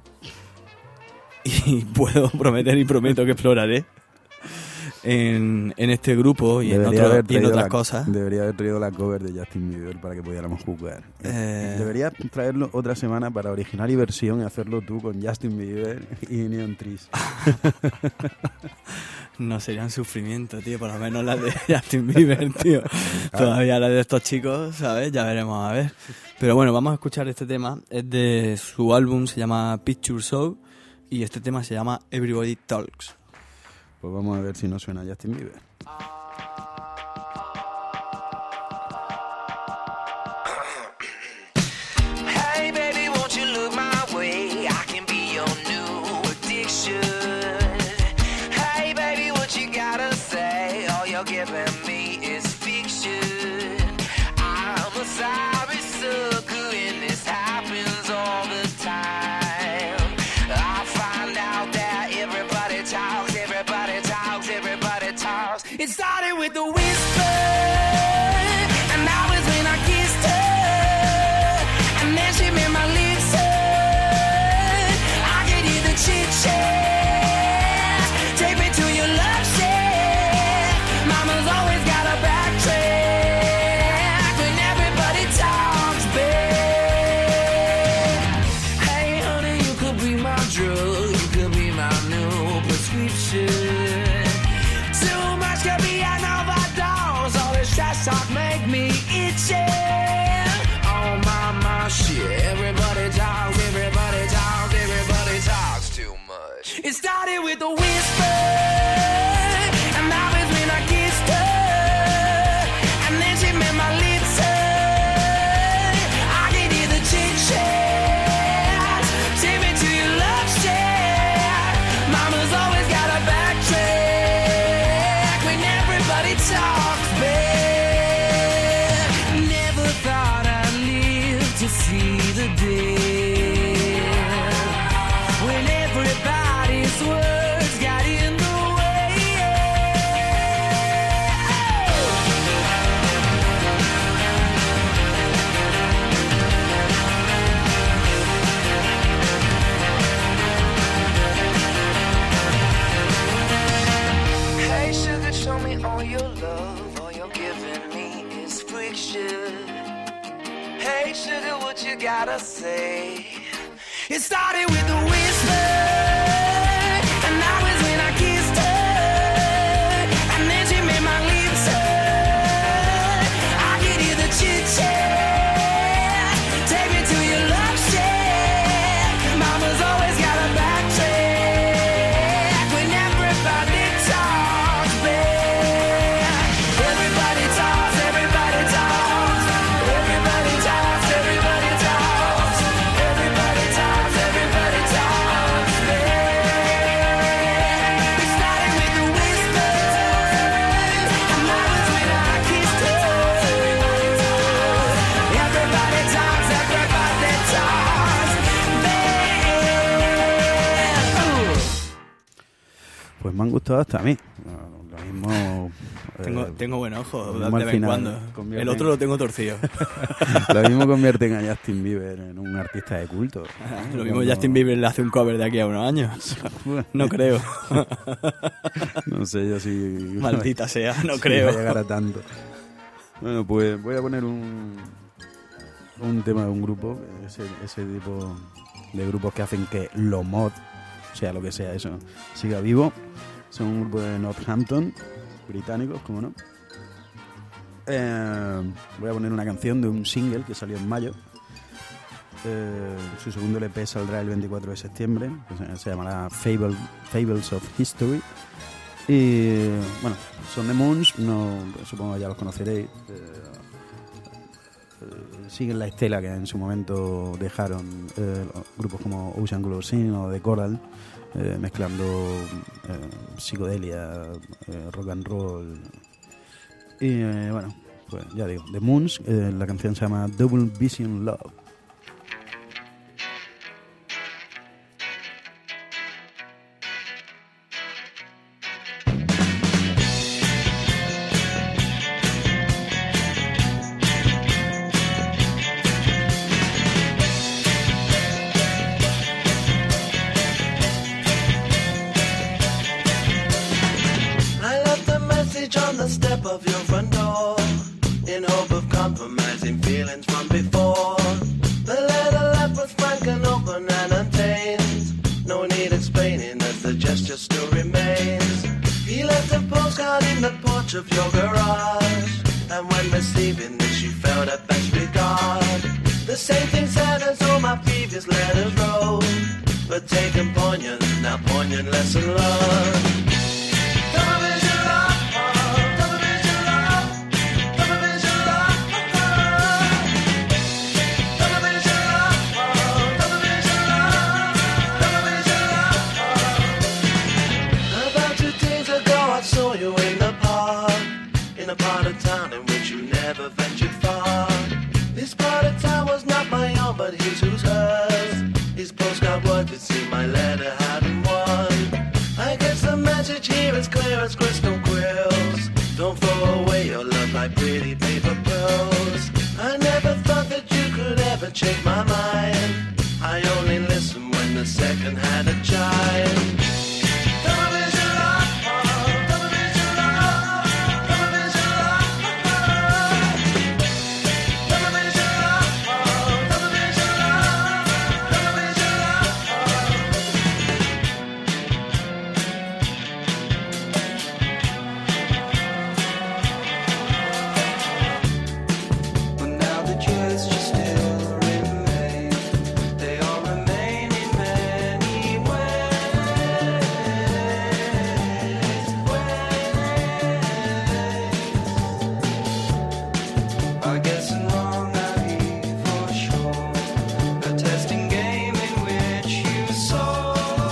Y puedo prometer y prometo que exploraré en este grupo y en otras cosas. Debería haber traído la cover de Justin Bieber para que pudiéramos jugar. Deberías traerlo otra semana para original y versión y hacerlo tú con Justin Bieber y Neon Trees. No sería un sufrimiento, tío. Por lo menos la de Justin Bieber, tío. Todavía la de estos chicos, ¿sabes? Ya veremos, a ver. Pero bueno, vamos a escuchar este tema. Es de su álbum, se llama Picture Show. Y este tema se llama Everybody Talks. Pues vamos a ver si nos suena Justin Bieber. Hey baby, won't you look my way? I can be your new addiction. Hey baby, what you gotta say? All you're giving me is fiction. I'm a sorry sucker and this happens all the time. I find out that everybody talks, everybody talks, everybody talks. It started with a whisper, and that was when I kissed her. And then she made my lips hurt. I could hear the chit-chat. Take me to your love shack. Mama's always got a backtrack when everybody talks back. Hey honey, you could be my drug. You could be my new prescription. Too much could be an overdose. All this trash talk make me itchy. Oh my shit. Everybody talks, everybody talks, everybody talks too much. It started with a whisper, and that was when I kissed her. And then she made my lips hurt. I could hear the chit-chat. Take me to your love shack. Mama's always got a backtrack when everybody talks back. Never thought I'd live to see the day when everybody's words got in the way. Hey sugar, show me all your love. All you're giving me is friction. Hey sugar, what you gotta say? It started with a whisper, and that was when I kissed her. And then she made my lips hurt. I could hear the chit-chat. Take me to your love shack. Mama's always got a backtrack when everybody talks back. Everybody talks, everybody talks. Everybody talks, everybody talks. Everybody talks, everybody talks back. It started with a whisper, and that was when I kissed her. Everybody talks, everybody talks back. Pues me han gustado hasta a mí. Lo mismo... Tengo buen ojo lo de mismo al vez en final cuando. convierte El en- otro lo tengo torcido. Lo mismo convierten a Justin Bieber en un artista de culto. Lo mismo Justin Bieber le hace un cover de aquí a unos años. No creo. No sé yo si... Maldita sea, no si creo. va a llegar a tanto. Bueno, pues voy a poner un tema de un grupo, ese tipo de grupos que hacen que lo mod, sea lo que sea eso, siga vivo. Son un grupo de Northampton, británicos, como no. Voy a poner una canción de un single que salió en mayo. Su segundo LP saldrá el 24 de septiembre, que se llamará Fables of History. Y bueno, son The Moons, supongo que ya los conoceréis. Siguen la estela que en su momento dejaron grupos como Ocean Glow Sin o The Coral, mezclando psicodelia, rock and roll. Y bueno, pues ya digo, The Moons, la canción se llama Double Vision Love. I left a message on the step of your front door in hope of compromising feelings from before. The letter left was frank and open and untamed. No need explaining as the gesture still remains. He left a postcard in the porch of your garage, and when receiving this you felt a best regard. The same thing said as all my previous letters wrote, but taken poignant, now poignant lesson learned. About 2 days ago I saw you in the park, in a part of town in which you never ventured far. This part of town was not my own, but his who's hers. His postcard word to see my letter hadn't won. I guess the message here is clear as crystal quills. Don't throw away your love like pretty paper pearls. I never thought that you could ever change my mind. I only listened when the second had a chime. But now the gesture still remains. They all remain in many ways. I guess I'm wrong, naive for sure. A testing game in which you saw.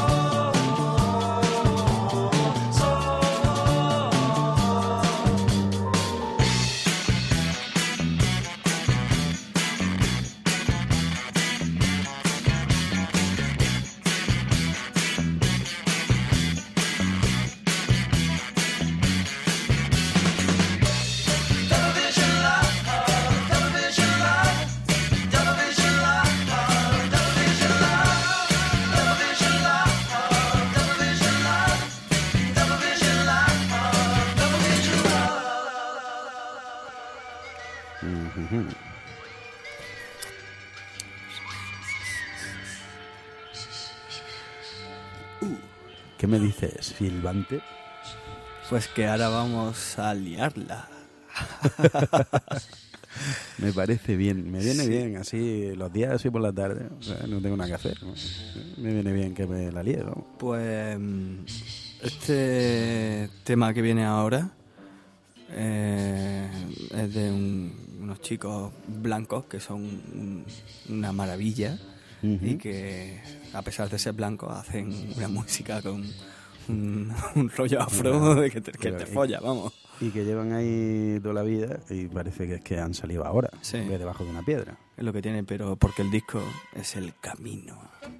Television love, television love, television love, television love, television love, television love, television love, television love. ¿Qué me dices, Silvante? Pues que ahora vamos a liarla. Me parece bien, me viene bien, así los días así por la tarde, o sea, no tengo nada que hacer. Me viene bien que me la líe, ¿no? Pues este tema que viene ahora es de unos chicos blancos que son una maravilla y que a pesar de ser blancos hacen una música con un rollo afro de que te folla, vamos. Y que llevan ahí toda la vida y parece que es que han salido ahora, Sí. en vez debajo de una piedra. Es lo que tiene, pero porque el disco es el camino.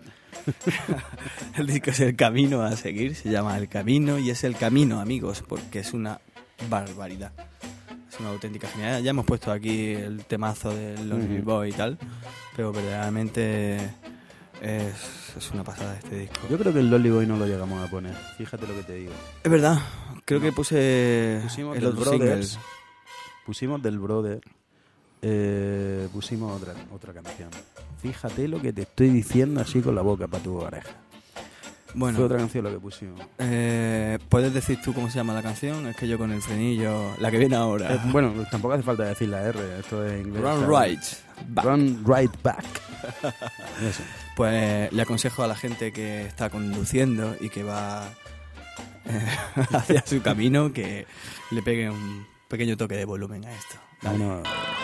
El disco es el camino a seguir, se llama El Camino y es el camino, amigos, porque es una barbaridad. Es una auténtica genialidad. Ya hemos puesto aquí el temazo del Lonely Boy y tal, pero verdaderamente es una pasada este disco. Yo creo que el Lonely Boy no lo llegamos a poner, fíjate lo que te digo. Es verdad, creo que puse Pusimos el The otro single. Brothers, pusimos del Brother, pusimos otra canción. Fíjate lo que te estoy diciendo así con la boca para tu oreja. Bueno, Fue otra canción lo que pusimos. ¿puedes decir tú cómo se llama la canción? Es que yo con el frenillo... La que viene ahora. Bueno, tampoco hace falta decir la R, esto es inglés. Run ¿sabes? Right Back. Run Right Back. Eso. Pues le aconsejo a la gente que está conduciendo y que va hacia su camino que le pegue un pequeño toque de volumen a esto. Vámonos.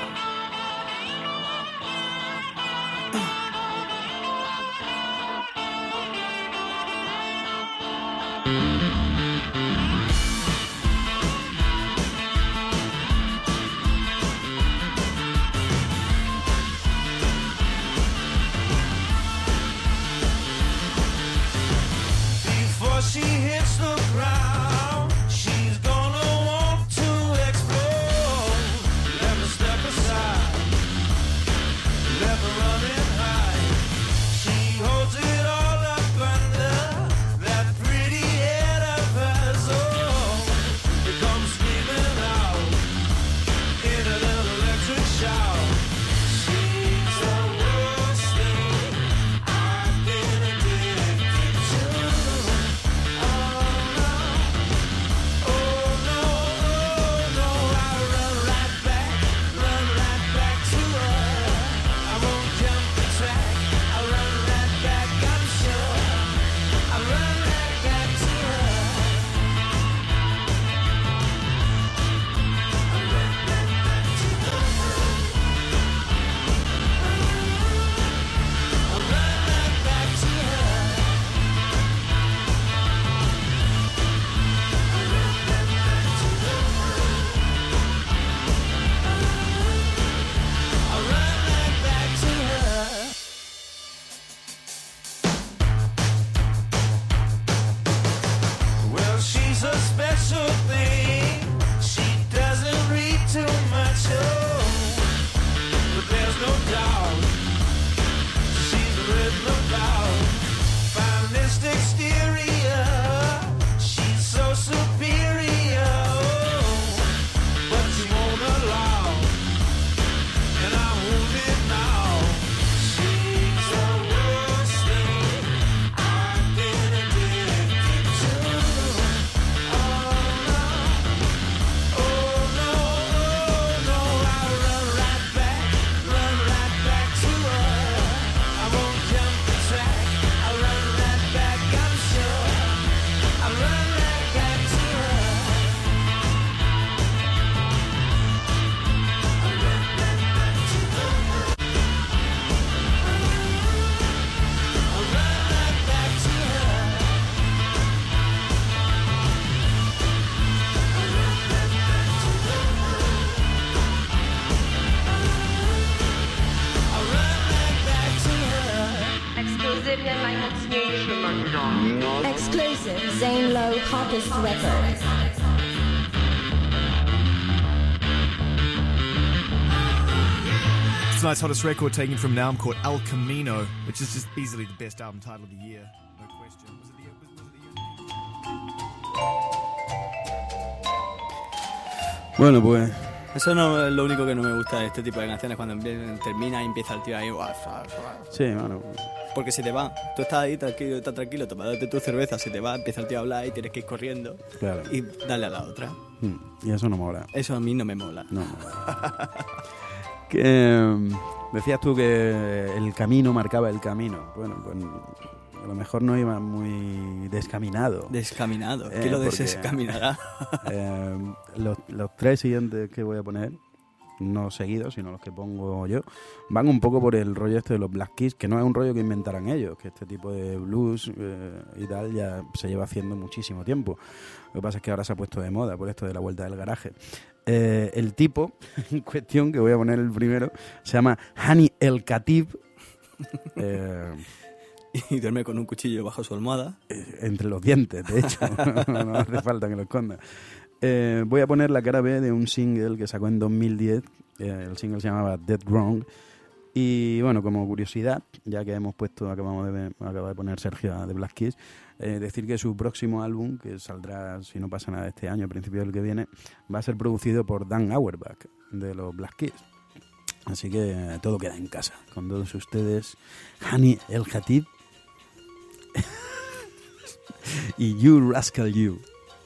Before she hits the ground, she's gonna want to explore. Never step aside, never running high. She holds it all up under that pretty head of hers. Oh, it comes screaming out in a little electric shout. She's the worst thing I've been addicted to. Well, she's a special thing. She doesn't read too much, oh, but there's no doubt she's written about finest exterior. She's so superior, oh, but she won't allow, and I won't it now. She's the worst thing I've been addicted to. Exclusive Zane Lowe Hottest Records. Tonight's hottest record taken from Naum called El Camino, which is just easily the best album title of the year, no question. Was it the year? Bueno, pues Eso no es lo único que no me gusta de este tipo de canciones, cuando termina y empieza el tío ahí. sí, bueno. Porque se te va. Tú estás ahí tranquilo, tomándote tu cerveza, se te va, empieza el tío a hablar y tienes que ir corriendo Claro. y darle a la otra. Y eso no mola. Eso a mí no me mola. No. Que, decías tú que el camino marcaba el camino. Bueno, pues a lo mejor no iba muy descaminado. Descaminado. ¿Qué lo porque, descaminará? Los tres siguientes que voy a poner, no seguidos, sino los que pongo yo, van un poco por el rollo este de los Black Keys, que no es un rollo que inventaran ellos, que este tipo de blues y tal ya se lleva haciendo muchísimo tiempo. Lo que pasa es que ahora se ha puesto de moda por esto de la vuelta del garaje. El tipo en cuestión, que voy a poner el primero, se llama Hani El Khatib. Y duerme con un cuchillo bajo su almohada. Entre los dientes, de hecho. No hace falta que lo esconda. Voy a poner la cara B de un single que sacó en 2010. El single se llamaba Dead Wrong. Y bueno, como curiosidad, ya que acaba de poner Sergio a The Black Keys, decir que su próximo álbum, que saldrá, si no pasa nada este año, a principios del que viene, va a ser producido por Dan Auerbach, de los Black Keys. Así que todo queda en casa. Con todos ustedes, Hani El Khatib y You Rascal You.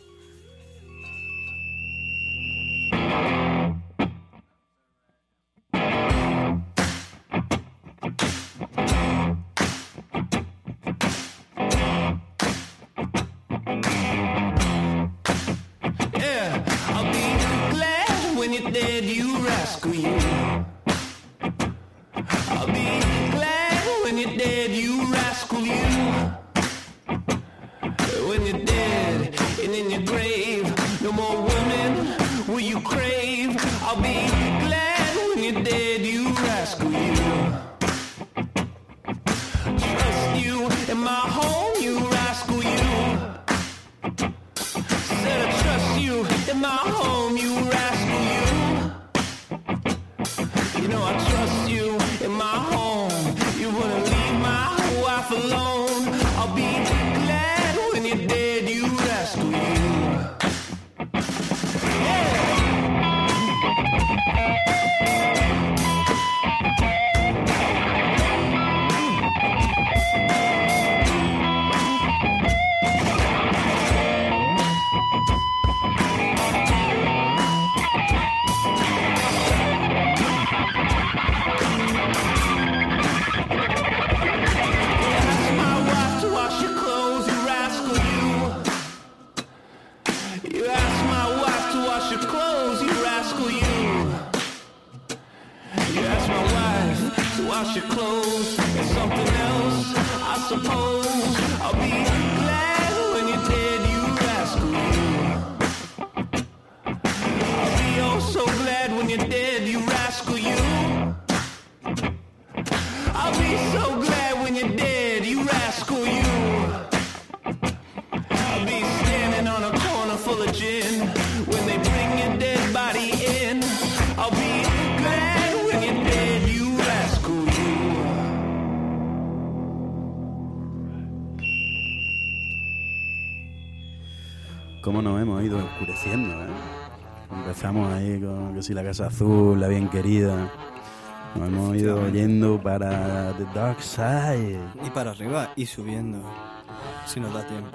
Cómo nos hemos ido oscureciendo, ¿eh? Empezamos ahí con que si la Casa Azul, La Bien Querida. Nos hemos ido yendo para The Dark Side. Y para arriba y subiendo, si nos da tiempo.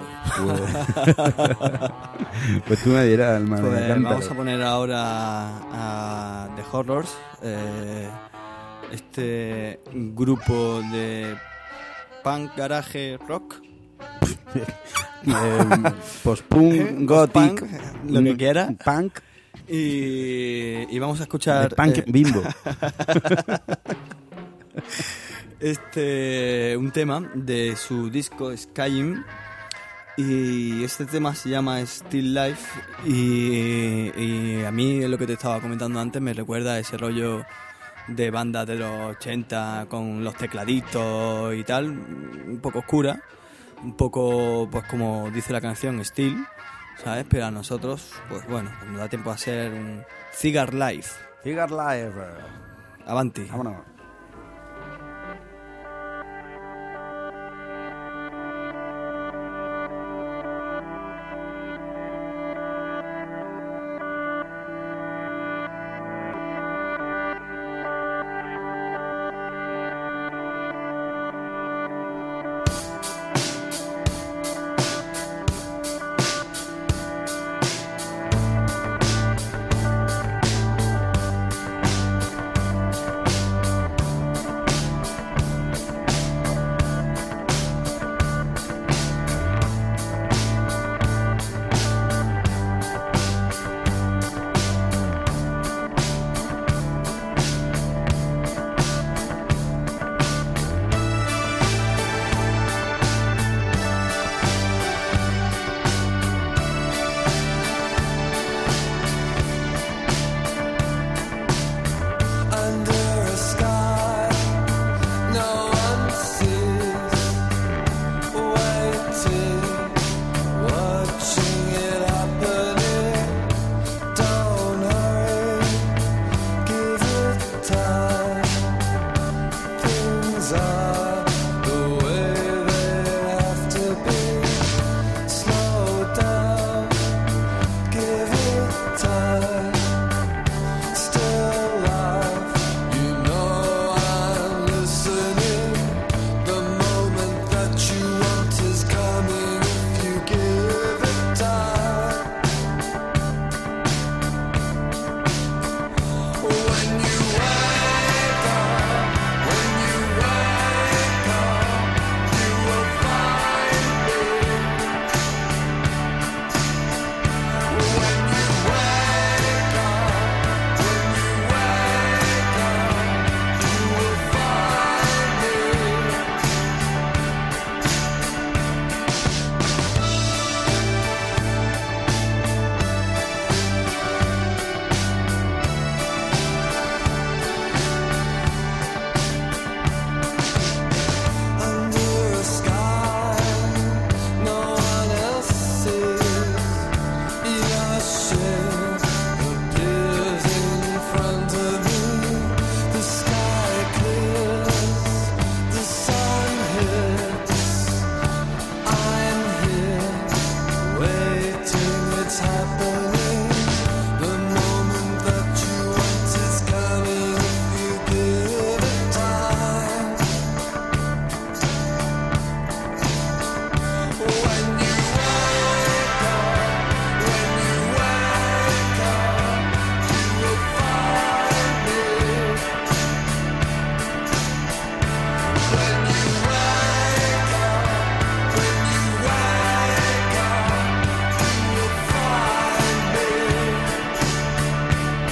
Pues tú me dirás, hermano. Pues vamos a poner ahora a The Horrors, este grupo de punk garage rock. Post-punk, gothic, punk, lo que quiera. Punk. Y vamos a escuchar de punk bimbo. Un tema de su disco Skyrim, y este tema se llama Still Life, y a mí lo que te estaba comentando antes me recuerda a ese rollo de bandas de los 80 con los tecladitos y tal, un poco oscura, un poco pues como dice la canción Still, ¿sabes? Pero a nosotros, pues bueno, nos da tiempo a hacer un Cigar Life. Cigar Life. Avanti. Vámonos. happening. The moment that you want is coming if you give it time. When you wake up, you will find me. When you wake up, you will find me.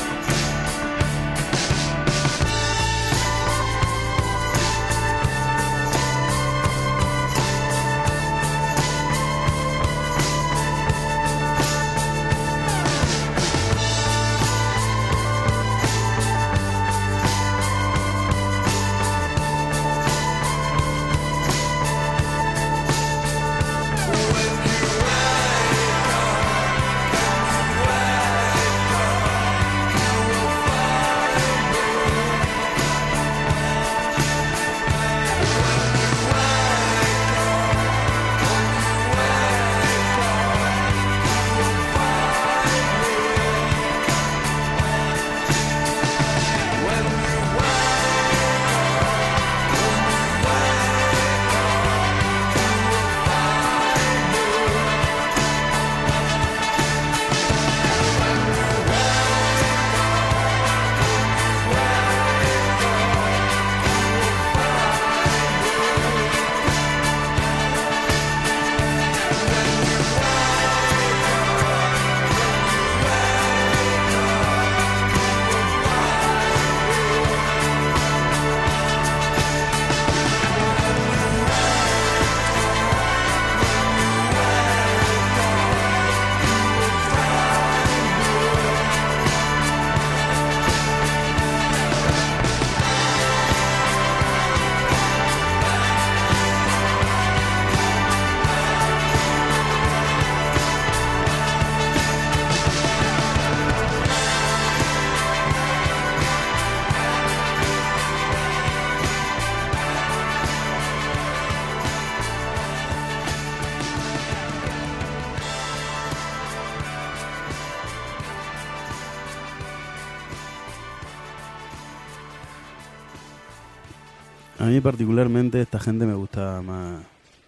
A mí particularmente esta gente me gusta más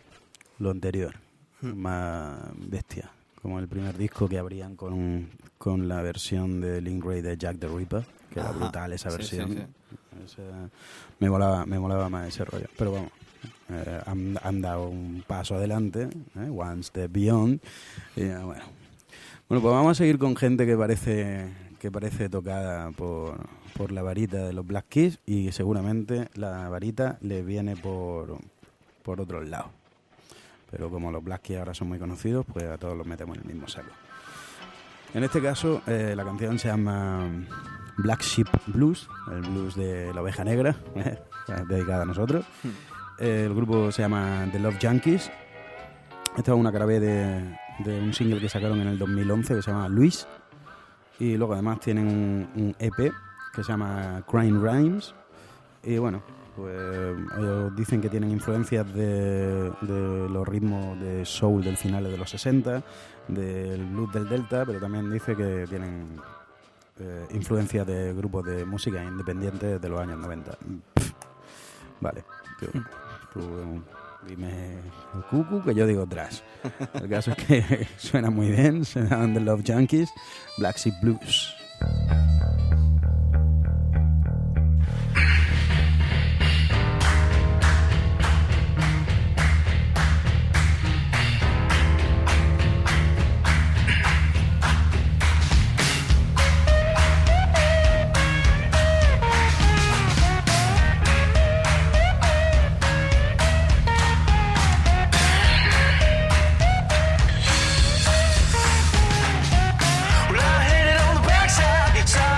lo anterior, más bestia, como el primer disco que abrían con la versión de Link Ray de Jack the Ripper, que era brutal esa versión. Sí. Me molaba más ese rollo, pero vamos, han dado un paso adelante, one step beyond, y bueno, pues vamos a seguir con gente que parece tocada por la varita de los Black Keys, y seguramente la varita le viene por otros lados. Pero como los Black Keys ahora son muy conocidos, pues a todos los metemos en el mismo saco. En este caso, la canción se llama Black Sheep Blues, el blues de la oveja negra, dedicada a nosotros. El grupo se llama The Love Junkies. Esta es una grabé de un single que sacaron en el 2011 que se llama Luis. Y luego además tienen un EP que se llama Crying Rhymes. Y bueno, pues ellos dicen que tienen influencias de los ritmos de soul del finales de los 60, del blues del Delta, pero también dice que tienen influencias de grupos de música independientes de los años 90. Vale, tú dime el cucu que yo digo trash. El caso es que suena muy bien, se llaman The Love Junkies, Black Sheep Blues. Well, I hit it on the backside.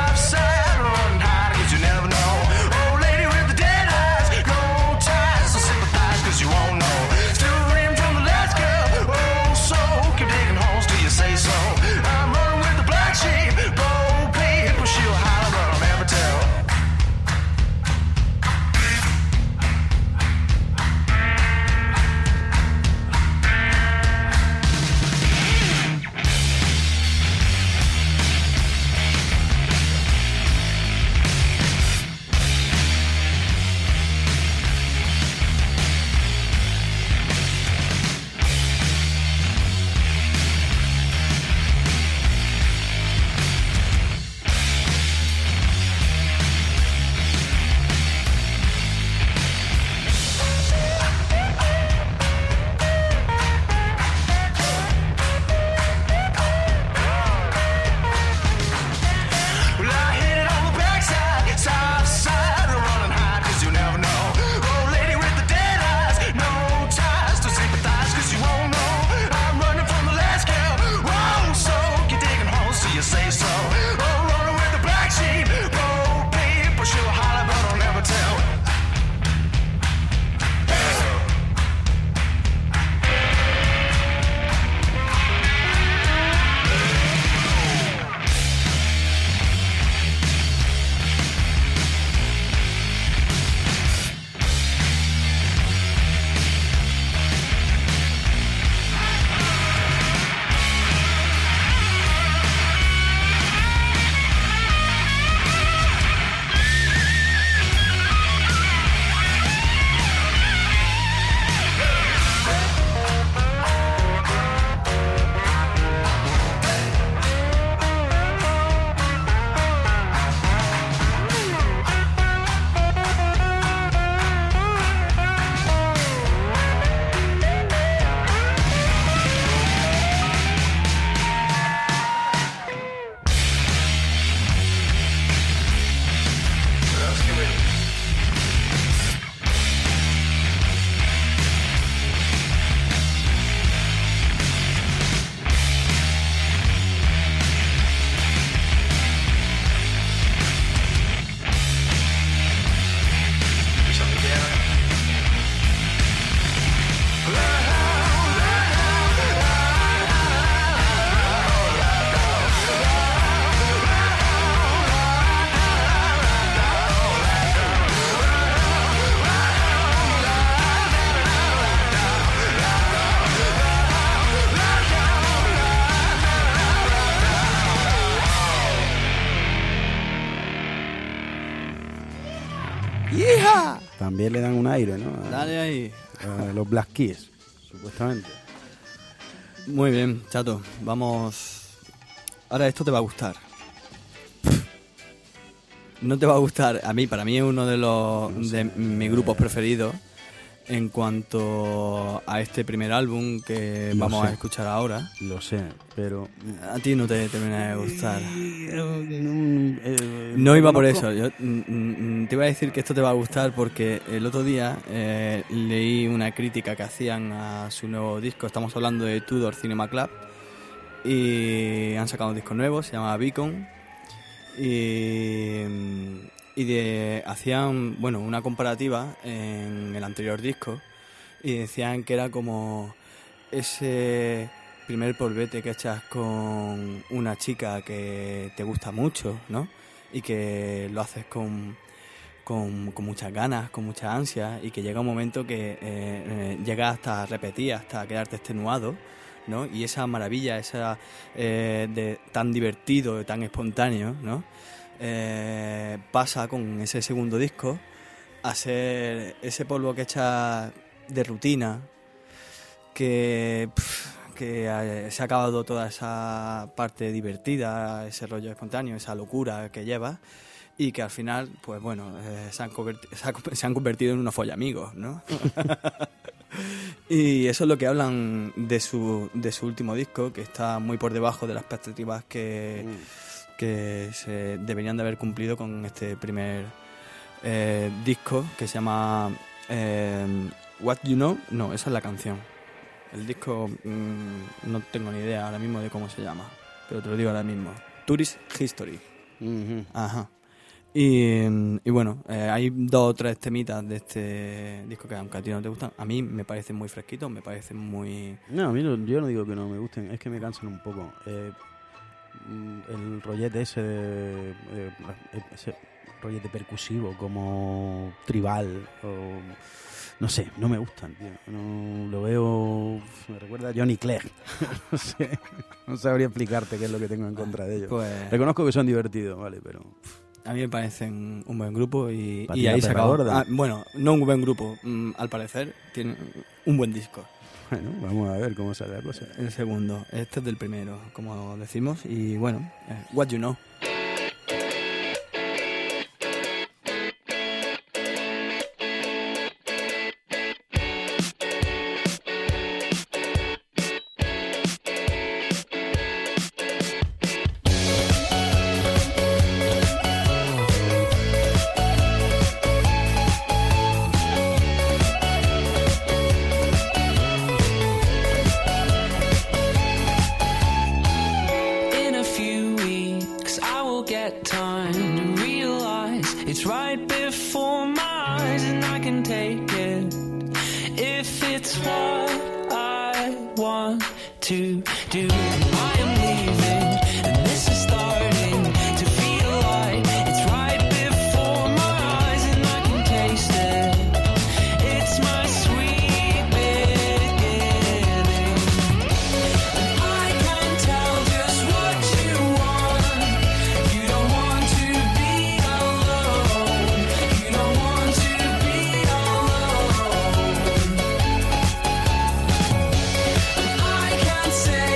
¡Hija! También le dan un aire, ¿no? Dale ahí. A los Black Keys, supuestamente. Muy bien, chato. Vamos. Ahora esto te va a gustar. No te va a gustar. Para mí es uno de mis grupos preferidos en cuanto a este primer álbum que vamos a escuchar ahora. Lo sé, pero... A ti no te termina de gustar. No iba por eso. Yo te iba a decir que esto te va a gustar porque el otro día leí una crítica que hacían a su nuevo disco. Estamos hablando de Tudor Cinema Club. Y han sacado un disco nuevo, se llama Beacon. Hacían una comparativa en el anterior disco y decían que era como ese primer polvete que echas con una chica que te gusta mucho, ¿no? Y que lo haces con muchas ganas, con mucha ansia, y que llega un momento que llega hasta repetir, hasta quedarte extenuado, ¿no? Y esa maravilla, esa de tan divertido, tan espontáneo, ¿no? Pasa con ese segundo disco a ser ese polvo que echa de rutina, que se ha acabado toda esa parte divertida, ese rollo espontáneo, esa locura que lleva, y que al final, pues bueno, se han convertido en unos follamigos, ¿no? Y eso es lo que hablan de su último disco, que está muy por debajo de las expectativas que se deberían de haber cumplido con este primer disco, que se llama What You Know. No, esa es la canción. El disco no tengo ni idea ahora mismo de cómo se llama, pero te lo digo ahora mismo. Tourist History. Ajá. Y bueno, hay 2 o 3 temitas de este disco que aunque a ti no te gustan, a mí me parecen muy fresquitos, me parecen muy... No, a mí yo no digo que no me gusten, es que me cansan un poco. El rollete ese rollete percusivo como tribal, o no sé, no me gustan, tío. No, lo veo, me recuerda a Johnny Clegg. No sé, no sabría explicarte qué es lo que tengo en contra de ellos. Pues... Reconozco que son divertidos, vale, pero... A mí me parecen un buen grupo y Patina ahí se perra acabó. gorda. Bueno, no un buen grupo, al parecer tienen un buen disco. Bueno, vamos a ver cómo sale la cosa. El segundo, este es del primero, como decimos, y bueno, What You Know. In a few weeks, I will get time to realize it's right before my eyes, and I can take it if it's what I want to do. I am leaving, and this is starting to feel like it's right before my eyes, and I can taste it. It's my sweet beginning. I can tell just what you want. You don't want to be alone. You don't want to be alone. I can't say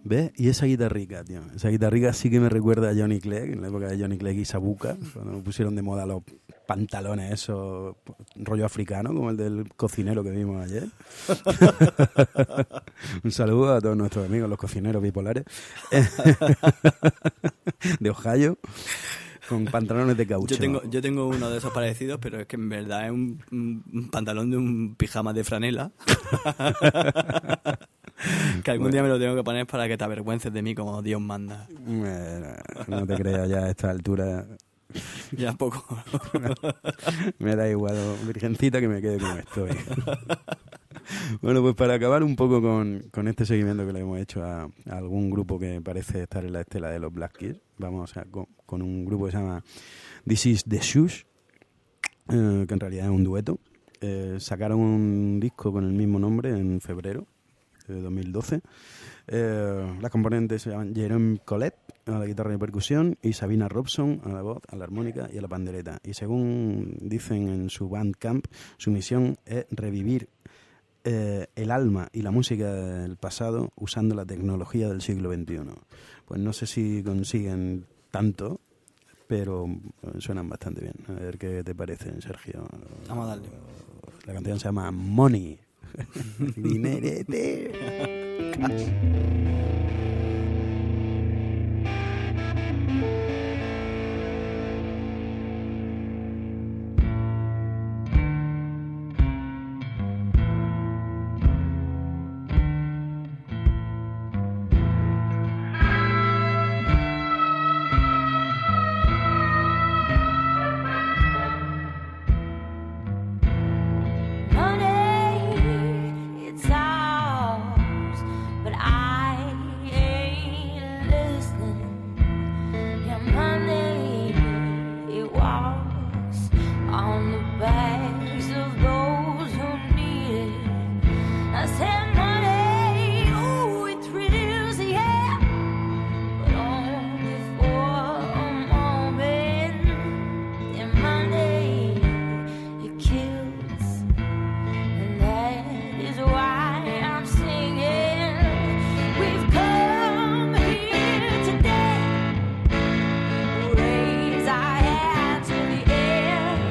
¿Ves? Y esa guitarrica, tío. Esa guitarrica sí que me recuerda a Johnny Clegg, en la época de Johnny Clegg y Sabuca, cuando pusieron de moda los pantalones esos, rollo africano, como el del cocinero que vimos ayer. Un saludo a todos nuestros amigos, los cocineros bipolares de Ohio, con pantalones de caucho. Yo tengo uno de esos parecidos, pero es que en verdad es un pantalón de un pijama de franela. Que algún día me lo tengo que poner para que te avergüences de mí como Dios manda. No te creas ya a esta altura. Ya poco. Me da igual, virgencita, que me quede como estoy. Bueno, pues para acabar un poco con este seguimiento que le hemos hecho a algún grupo que parece estar en la estela de los Black Keys, vamos con un grupo que se llama This Is The Shush, que en realidad es un dueto. Sacaron un disco con el mismo nombre en febrero de 2012. Las componentes se llaman Jerome Colette a la guitarra y percusión y Sabina Robson a la voz, a la armónica y a la pandereta. Y según dicen en su Bandcamp, su misión es revivir el alma y la música del pasado usando la tecnología del siglo XXI. Pues no sé si consiguen tanto, pero suenan bastante bien. A ver qué te parecen, Sergio. Vamos a darle. La canción se llama Money. Dinerete. It's ours, but I ain't listening. Your money, it walks on the backs of those who need it. I said money, ooh, it thrills, yeah, but only for a moment. Your money, it kills. And that is why I'm singing. We've come here today, raise our hands to the air.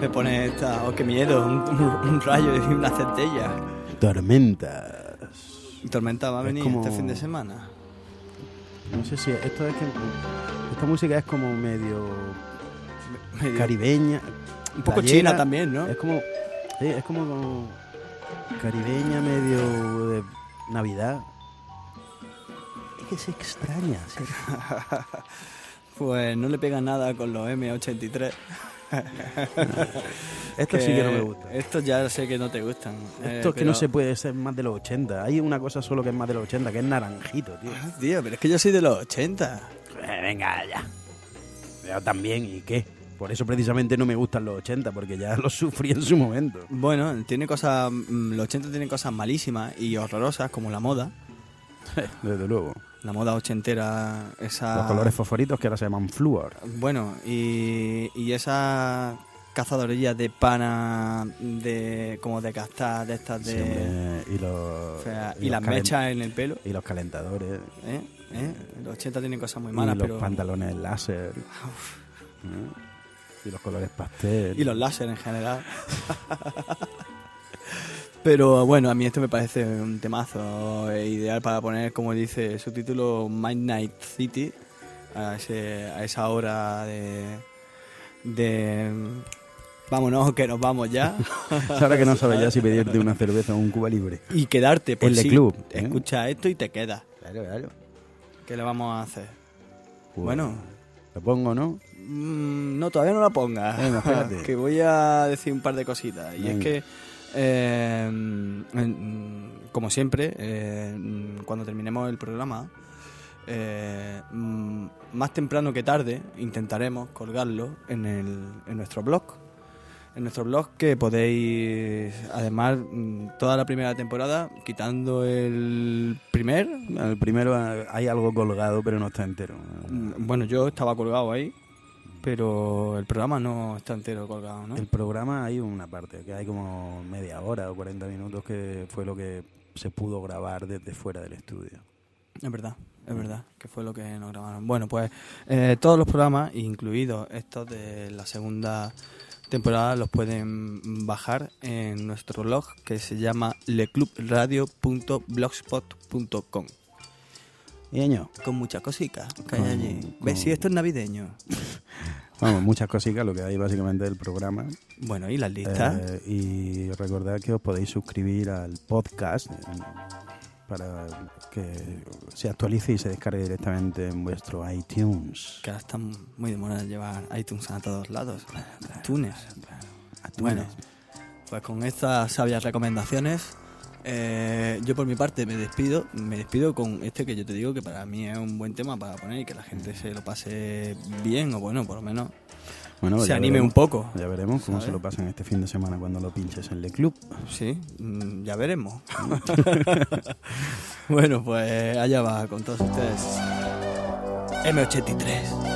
me pone esta? Oh, qué miedo, un rayo y una centella. Tormentas. Tormenta va a Es venir como- este fin de semana. No sé si esto es que esta música es como medio Medio- caribeña, un poco playera. china también, ¿no? Es como caribeña, medio de Navidad. Es que se extraña. Pues no le pega nada con los M83. Esto sí que no me gusta. Estos ya sé que no te gustan. Esto es que pero- no se puede ser más de los 80. Hay una cosa solo que es más de los 80, que es naranjito, tío. Tío, pero es que yo soy de los 80. Venga, ya. Yo también, ¿y qué? Por eso precisamente no me gustan los 80, porque ya los sufrí en su momento. Bueno, tiene cosas. Los 80 tienen cosas malísimas y horrorosas, como la moda. Desde luego. La moda ochentera, esa. Los colores fosforitos que ahora se llaman flúor. Bueno, y esa cazadorilla de pana, como de castar, de estas de. Siempre, y los, o sea, y los las mechas en el pelo. Y los calentadores. ¿Eh? Los 80 tienen cosas muy malas, y los pero. pantalones láser. Y los colores pastel. Y los láser en general. Pero bueno, a mí esto me parece un temazo ideal para poner, como dice su título, Midnight City, a esa hora de vámonos, que nos vamos ya. Ahora que no sabes ya si pedirte una cerveza o un Cuba Libre. Y quedarte, pues El de sí, club, ¿eh? escucha esto y te quedas. Claro. ¿Qué le vamos a hacer? Pues, Bueno. ¿Lo pongo, no? No, todavía no la pongas. Venga, espérate. Que voy a decir un par de cositas. Y es Venga. que, como siempre, cuando terminemos el programa, más temprano que tarde, intentaremos colgarlo en nuestro blog. En nuestro blog, que podéis, además, toda la primera temporada, quitando el primer. El primero hay algo colgado, pero no está entero. Bueno, yo estaba colgado ahí, pero el programa no está entero colgado, ¿no? El programa hay una parte, que hay como media hora o 40 minutos, que fue lo que se pudo grabar desde fuera del estudio. Es verdad, que fue lo que nos grabaron. Bueno, pues todos los programas, incluidos estos de la segunda temporada, los pueden bajar en nuestro blog, que se llama leclubradio.blogspot.com. Y año, Con muchas cositas que hay Con- allí. con- ¿Ves si esto es navideño? vamos, muchas cositas, lo que hay básicamente del programa. Bueno, y las listas. Y recordad que os podéis suscribir al podcast para que se actualice y se descargue directamente en vuestro iTunes. Que ahora están muy de moda llevar iTunes a todos lados. iTunes. Bueno, pues con estas sabias recomendaciones, yo por mi parte me despido con este que yo te digo que para mí es un buen tema para poner y que la gente se lo pase bien, o bueno, por lo menos Bueno, se ya anime veremos. un poco. Ya veremos cómo ¿sabes? se lo pasan este fin de semana cuando lo pinches en Le Club. Sí, ya veremos. Bueno, pues allá va con todos ustedes. M83.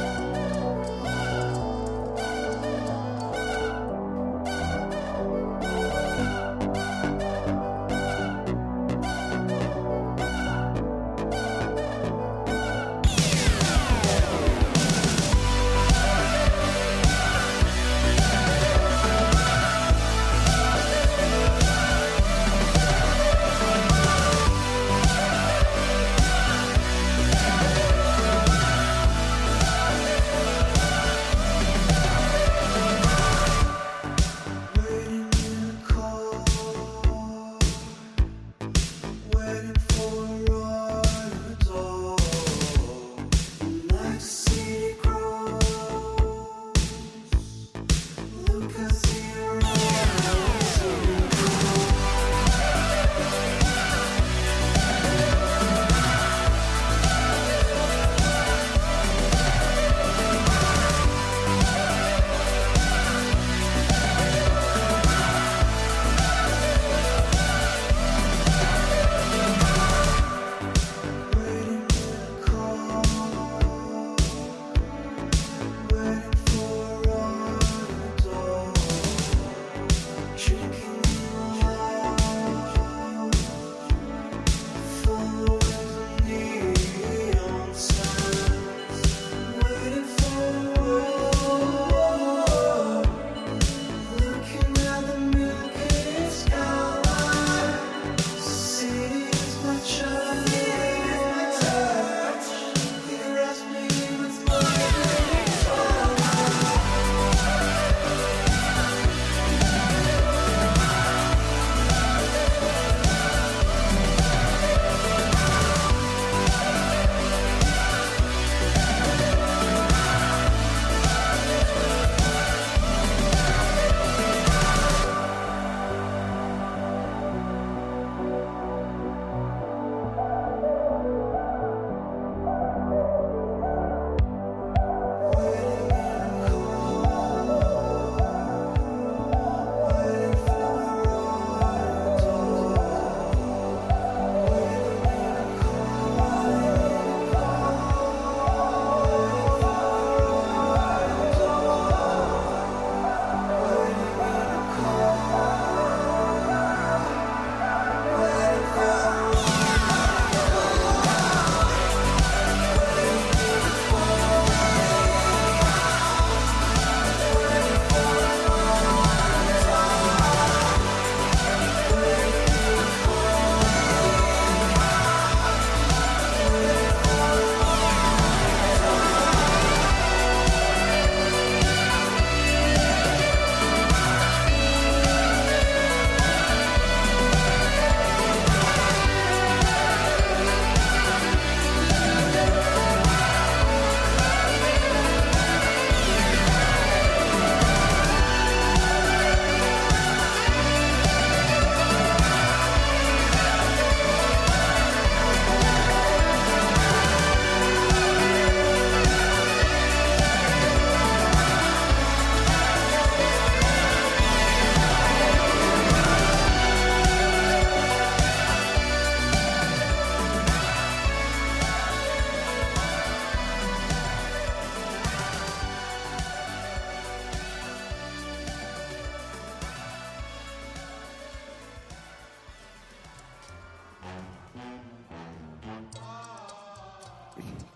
Thank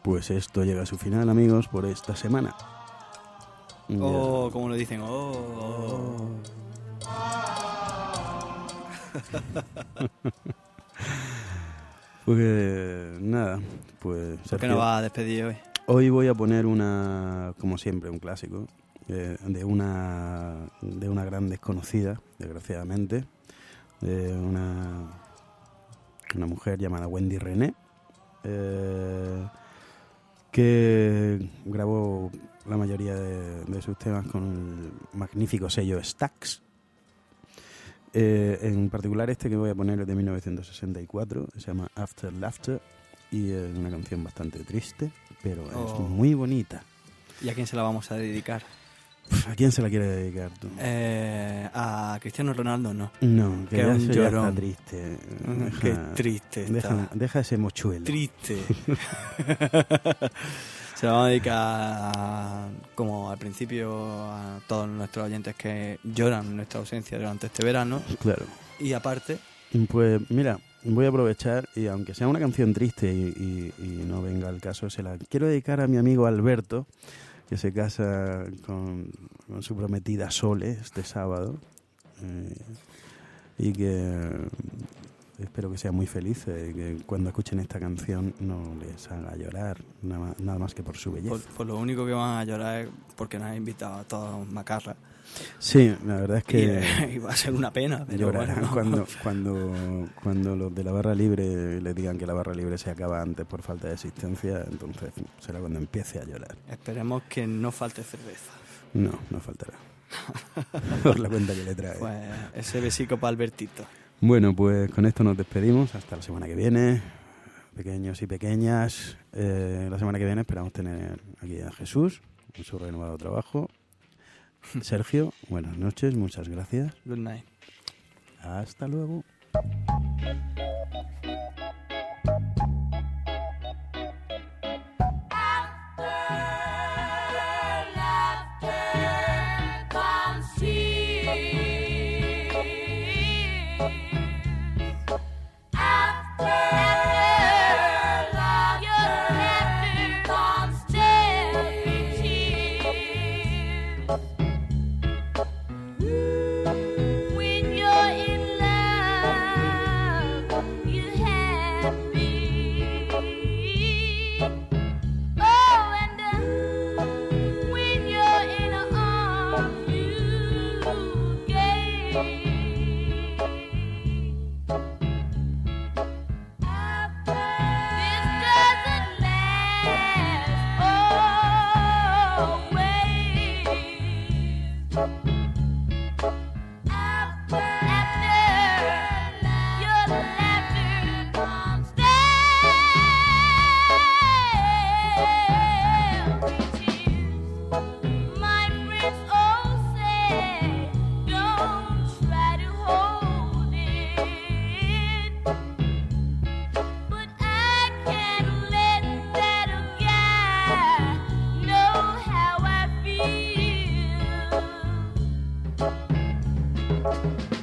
pues esto llega a su final, amigos, por esta semana. Oh, como lo dicen, oh. Pues nada, pues... ¿Por qué no vas a despedir hoy? Hoy voy a poner como siempre, un clásico de una gran desconocida, desgraciadamente, de una mujer llamada Wendy René, que grabó la mayoría de sus temas con el magnífico sello Stax. En particular este que voy a poner es de 1964, se llama After Laughter y es una canción bastante triste, pero es muy bonita. ¿Y a quién se la vamos a dedicar? ¿A quién se la quiere dedicar tú? A Cristiano Ronaldo, no. No, que es ya un eso ya llorón. está triste. Qué triste está. Deja ese mochuelo. Triste. Se la vamos a dedicar, como al principio, a todos nuestros oyentes que lloran nuestra ausencia durante este verano. Claro. Y aparte... Pues mira, voy a aprovechar y aunque sea una canción triste y no venga al caso, se la quiero dedicar a mi amigo Alberto, que se casa con su prometida Sole este sábado, y que espero que sea muy feliz, que cuando escuchen esta canción no les haga llorar nada más que por su belleza. Por lo único que van a llorar es porque nos ha invitado a todos macarras. Sí, la verdad es que y va a ser una pena, pero llorarán bueno. cuando los de la barra libre les digan que la barra libre se acaba antes por falta de asistencia, entonces será cuando empiece a llorar. Esperemos que no falte cerveza. No faltará. Por la cuenta que le trae. Pues ese besico para Albertito. Bueno, pues con esto nos despedimos hasta la semana que viene, pequeños y pequeñas. La semana que viene esperamos tener aquí a Jesús en su renovado trabajo. Sergio, buenas noches, muchas gracias. Good night. Hasta luego. When you're in love, you have me. Oh, and when you're in arms, you gave. This doesn't last always. After your laughter comes my friends all say, don't try to hold it, but I can't let that guy know how I feel.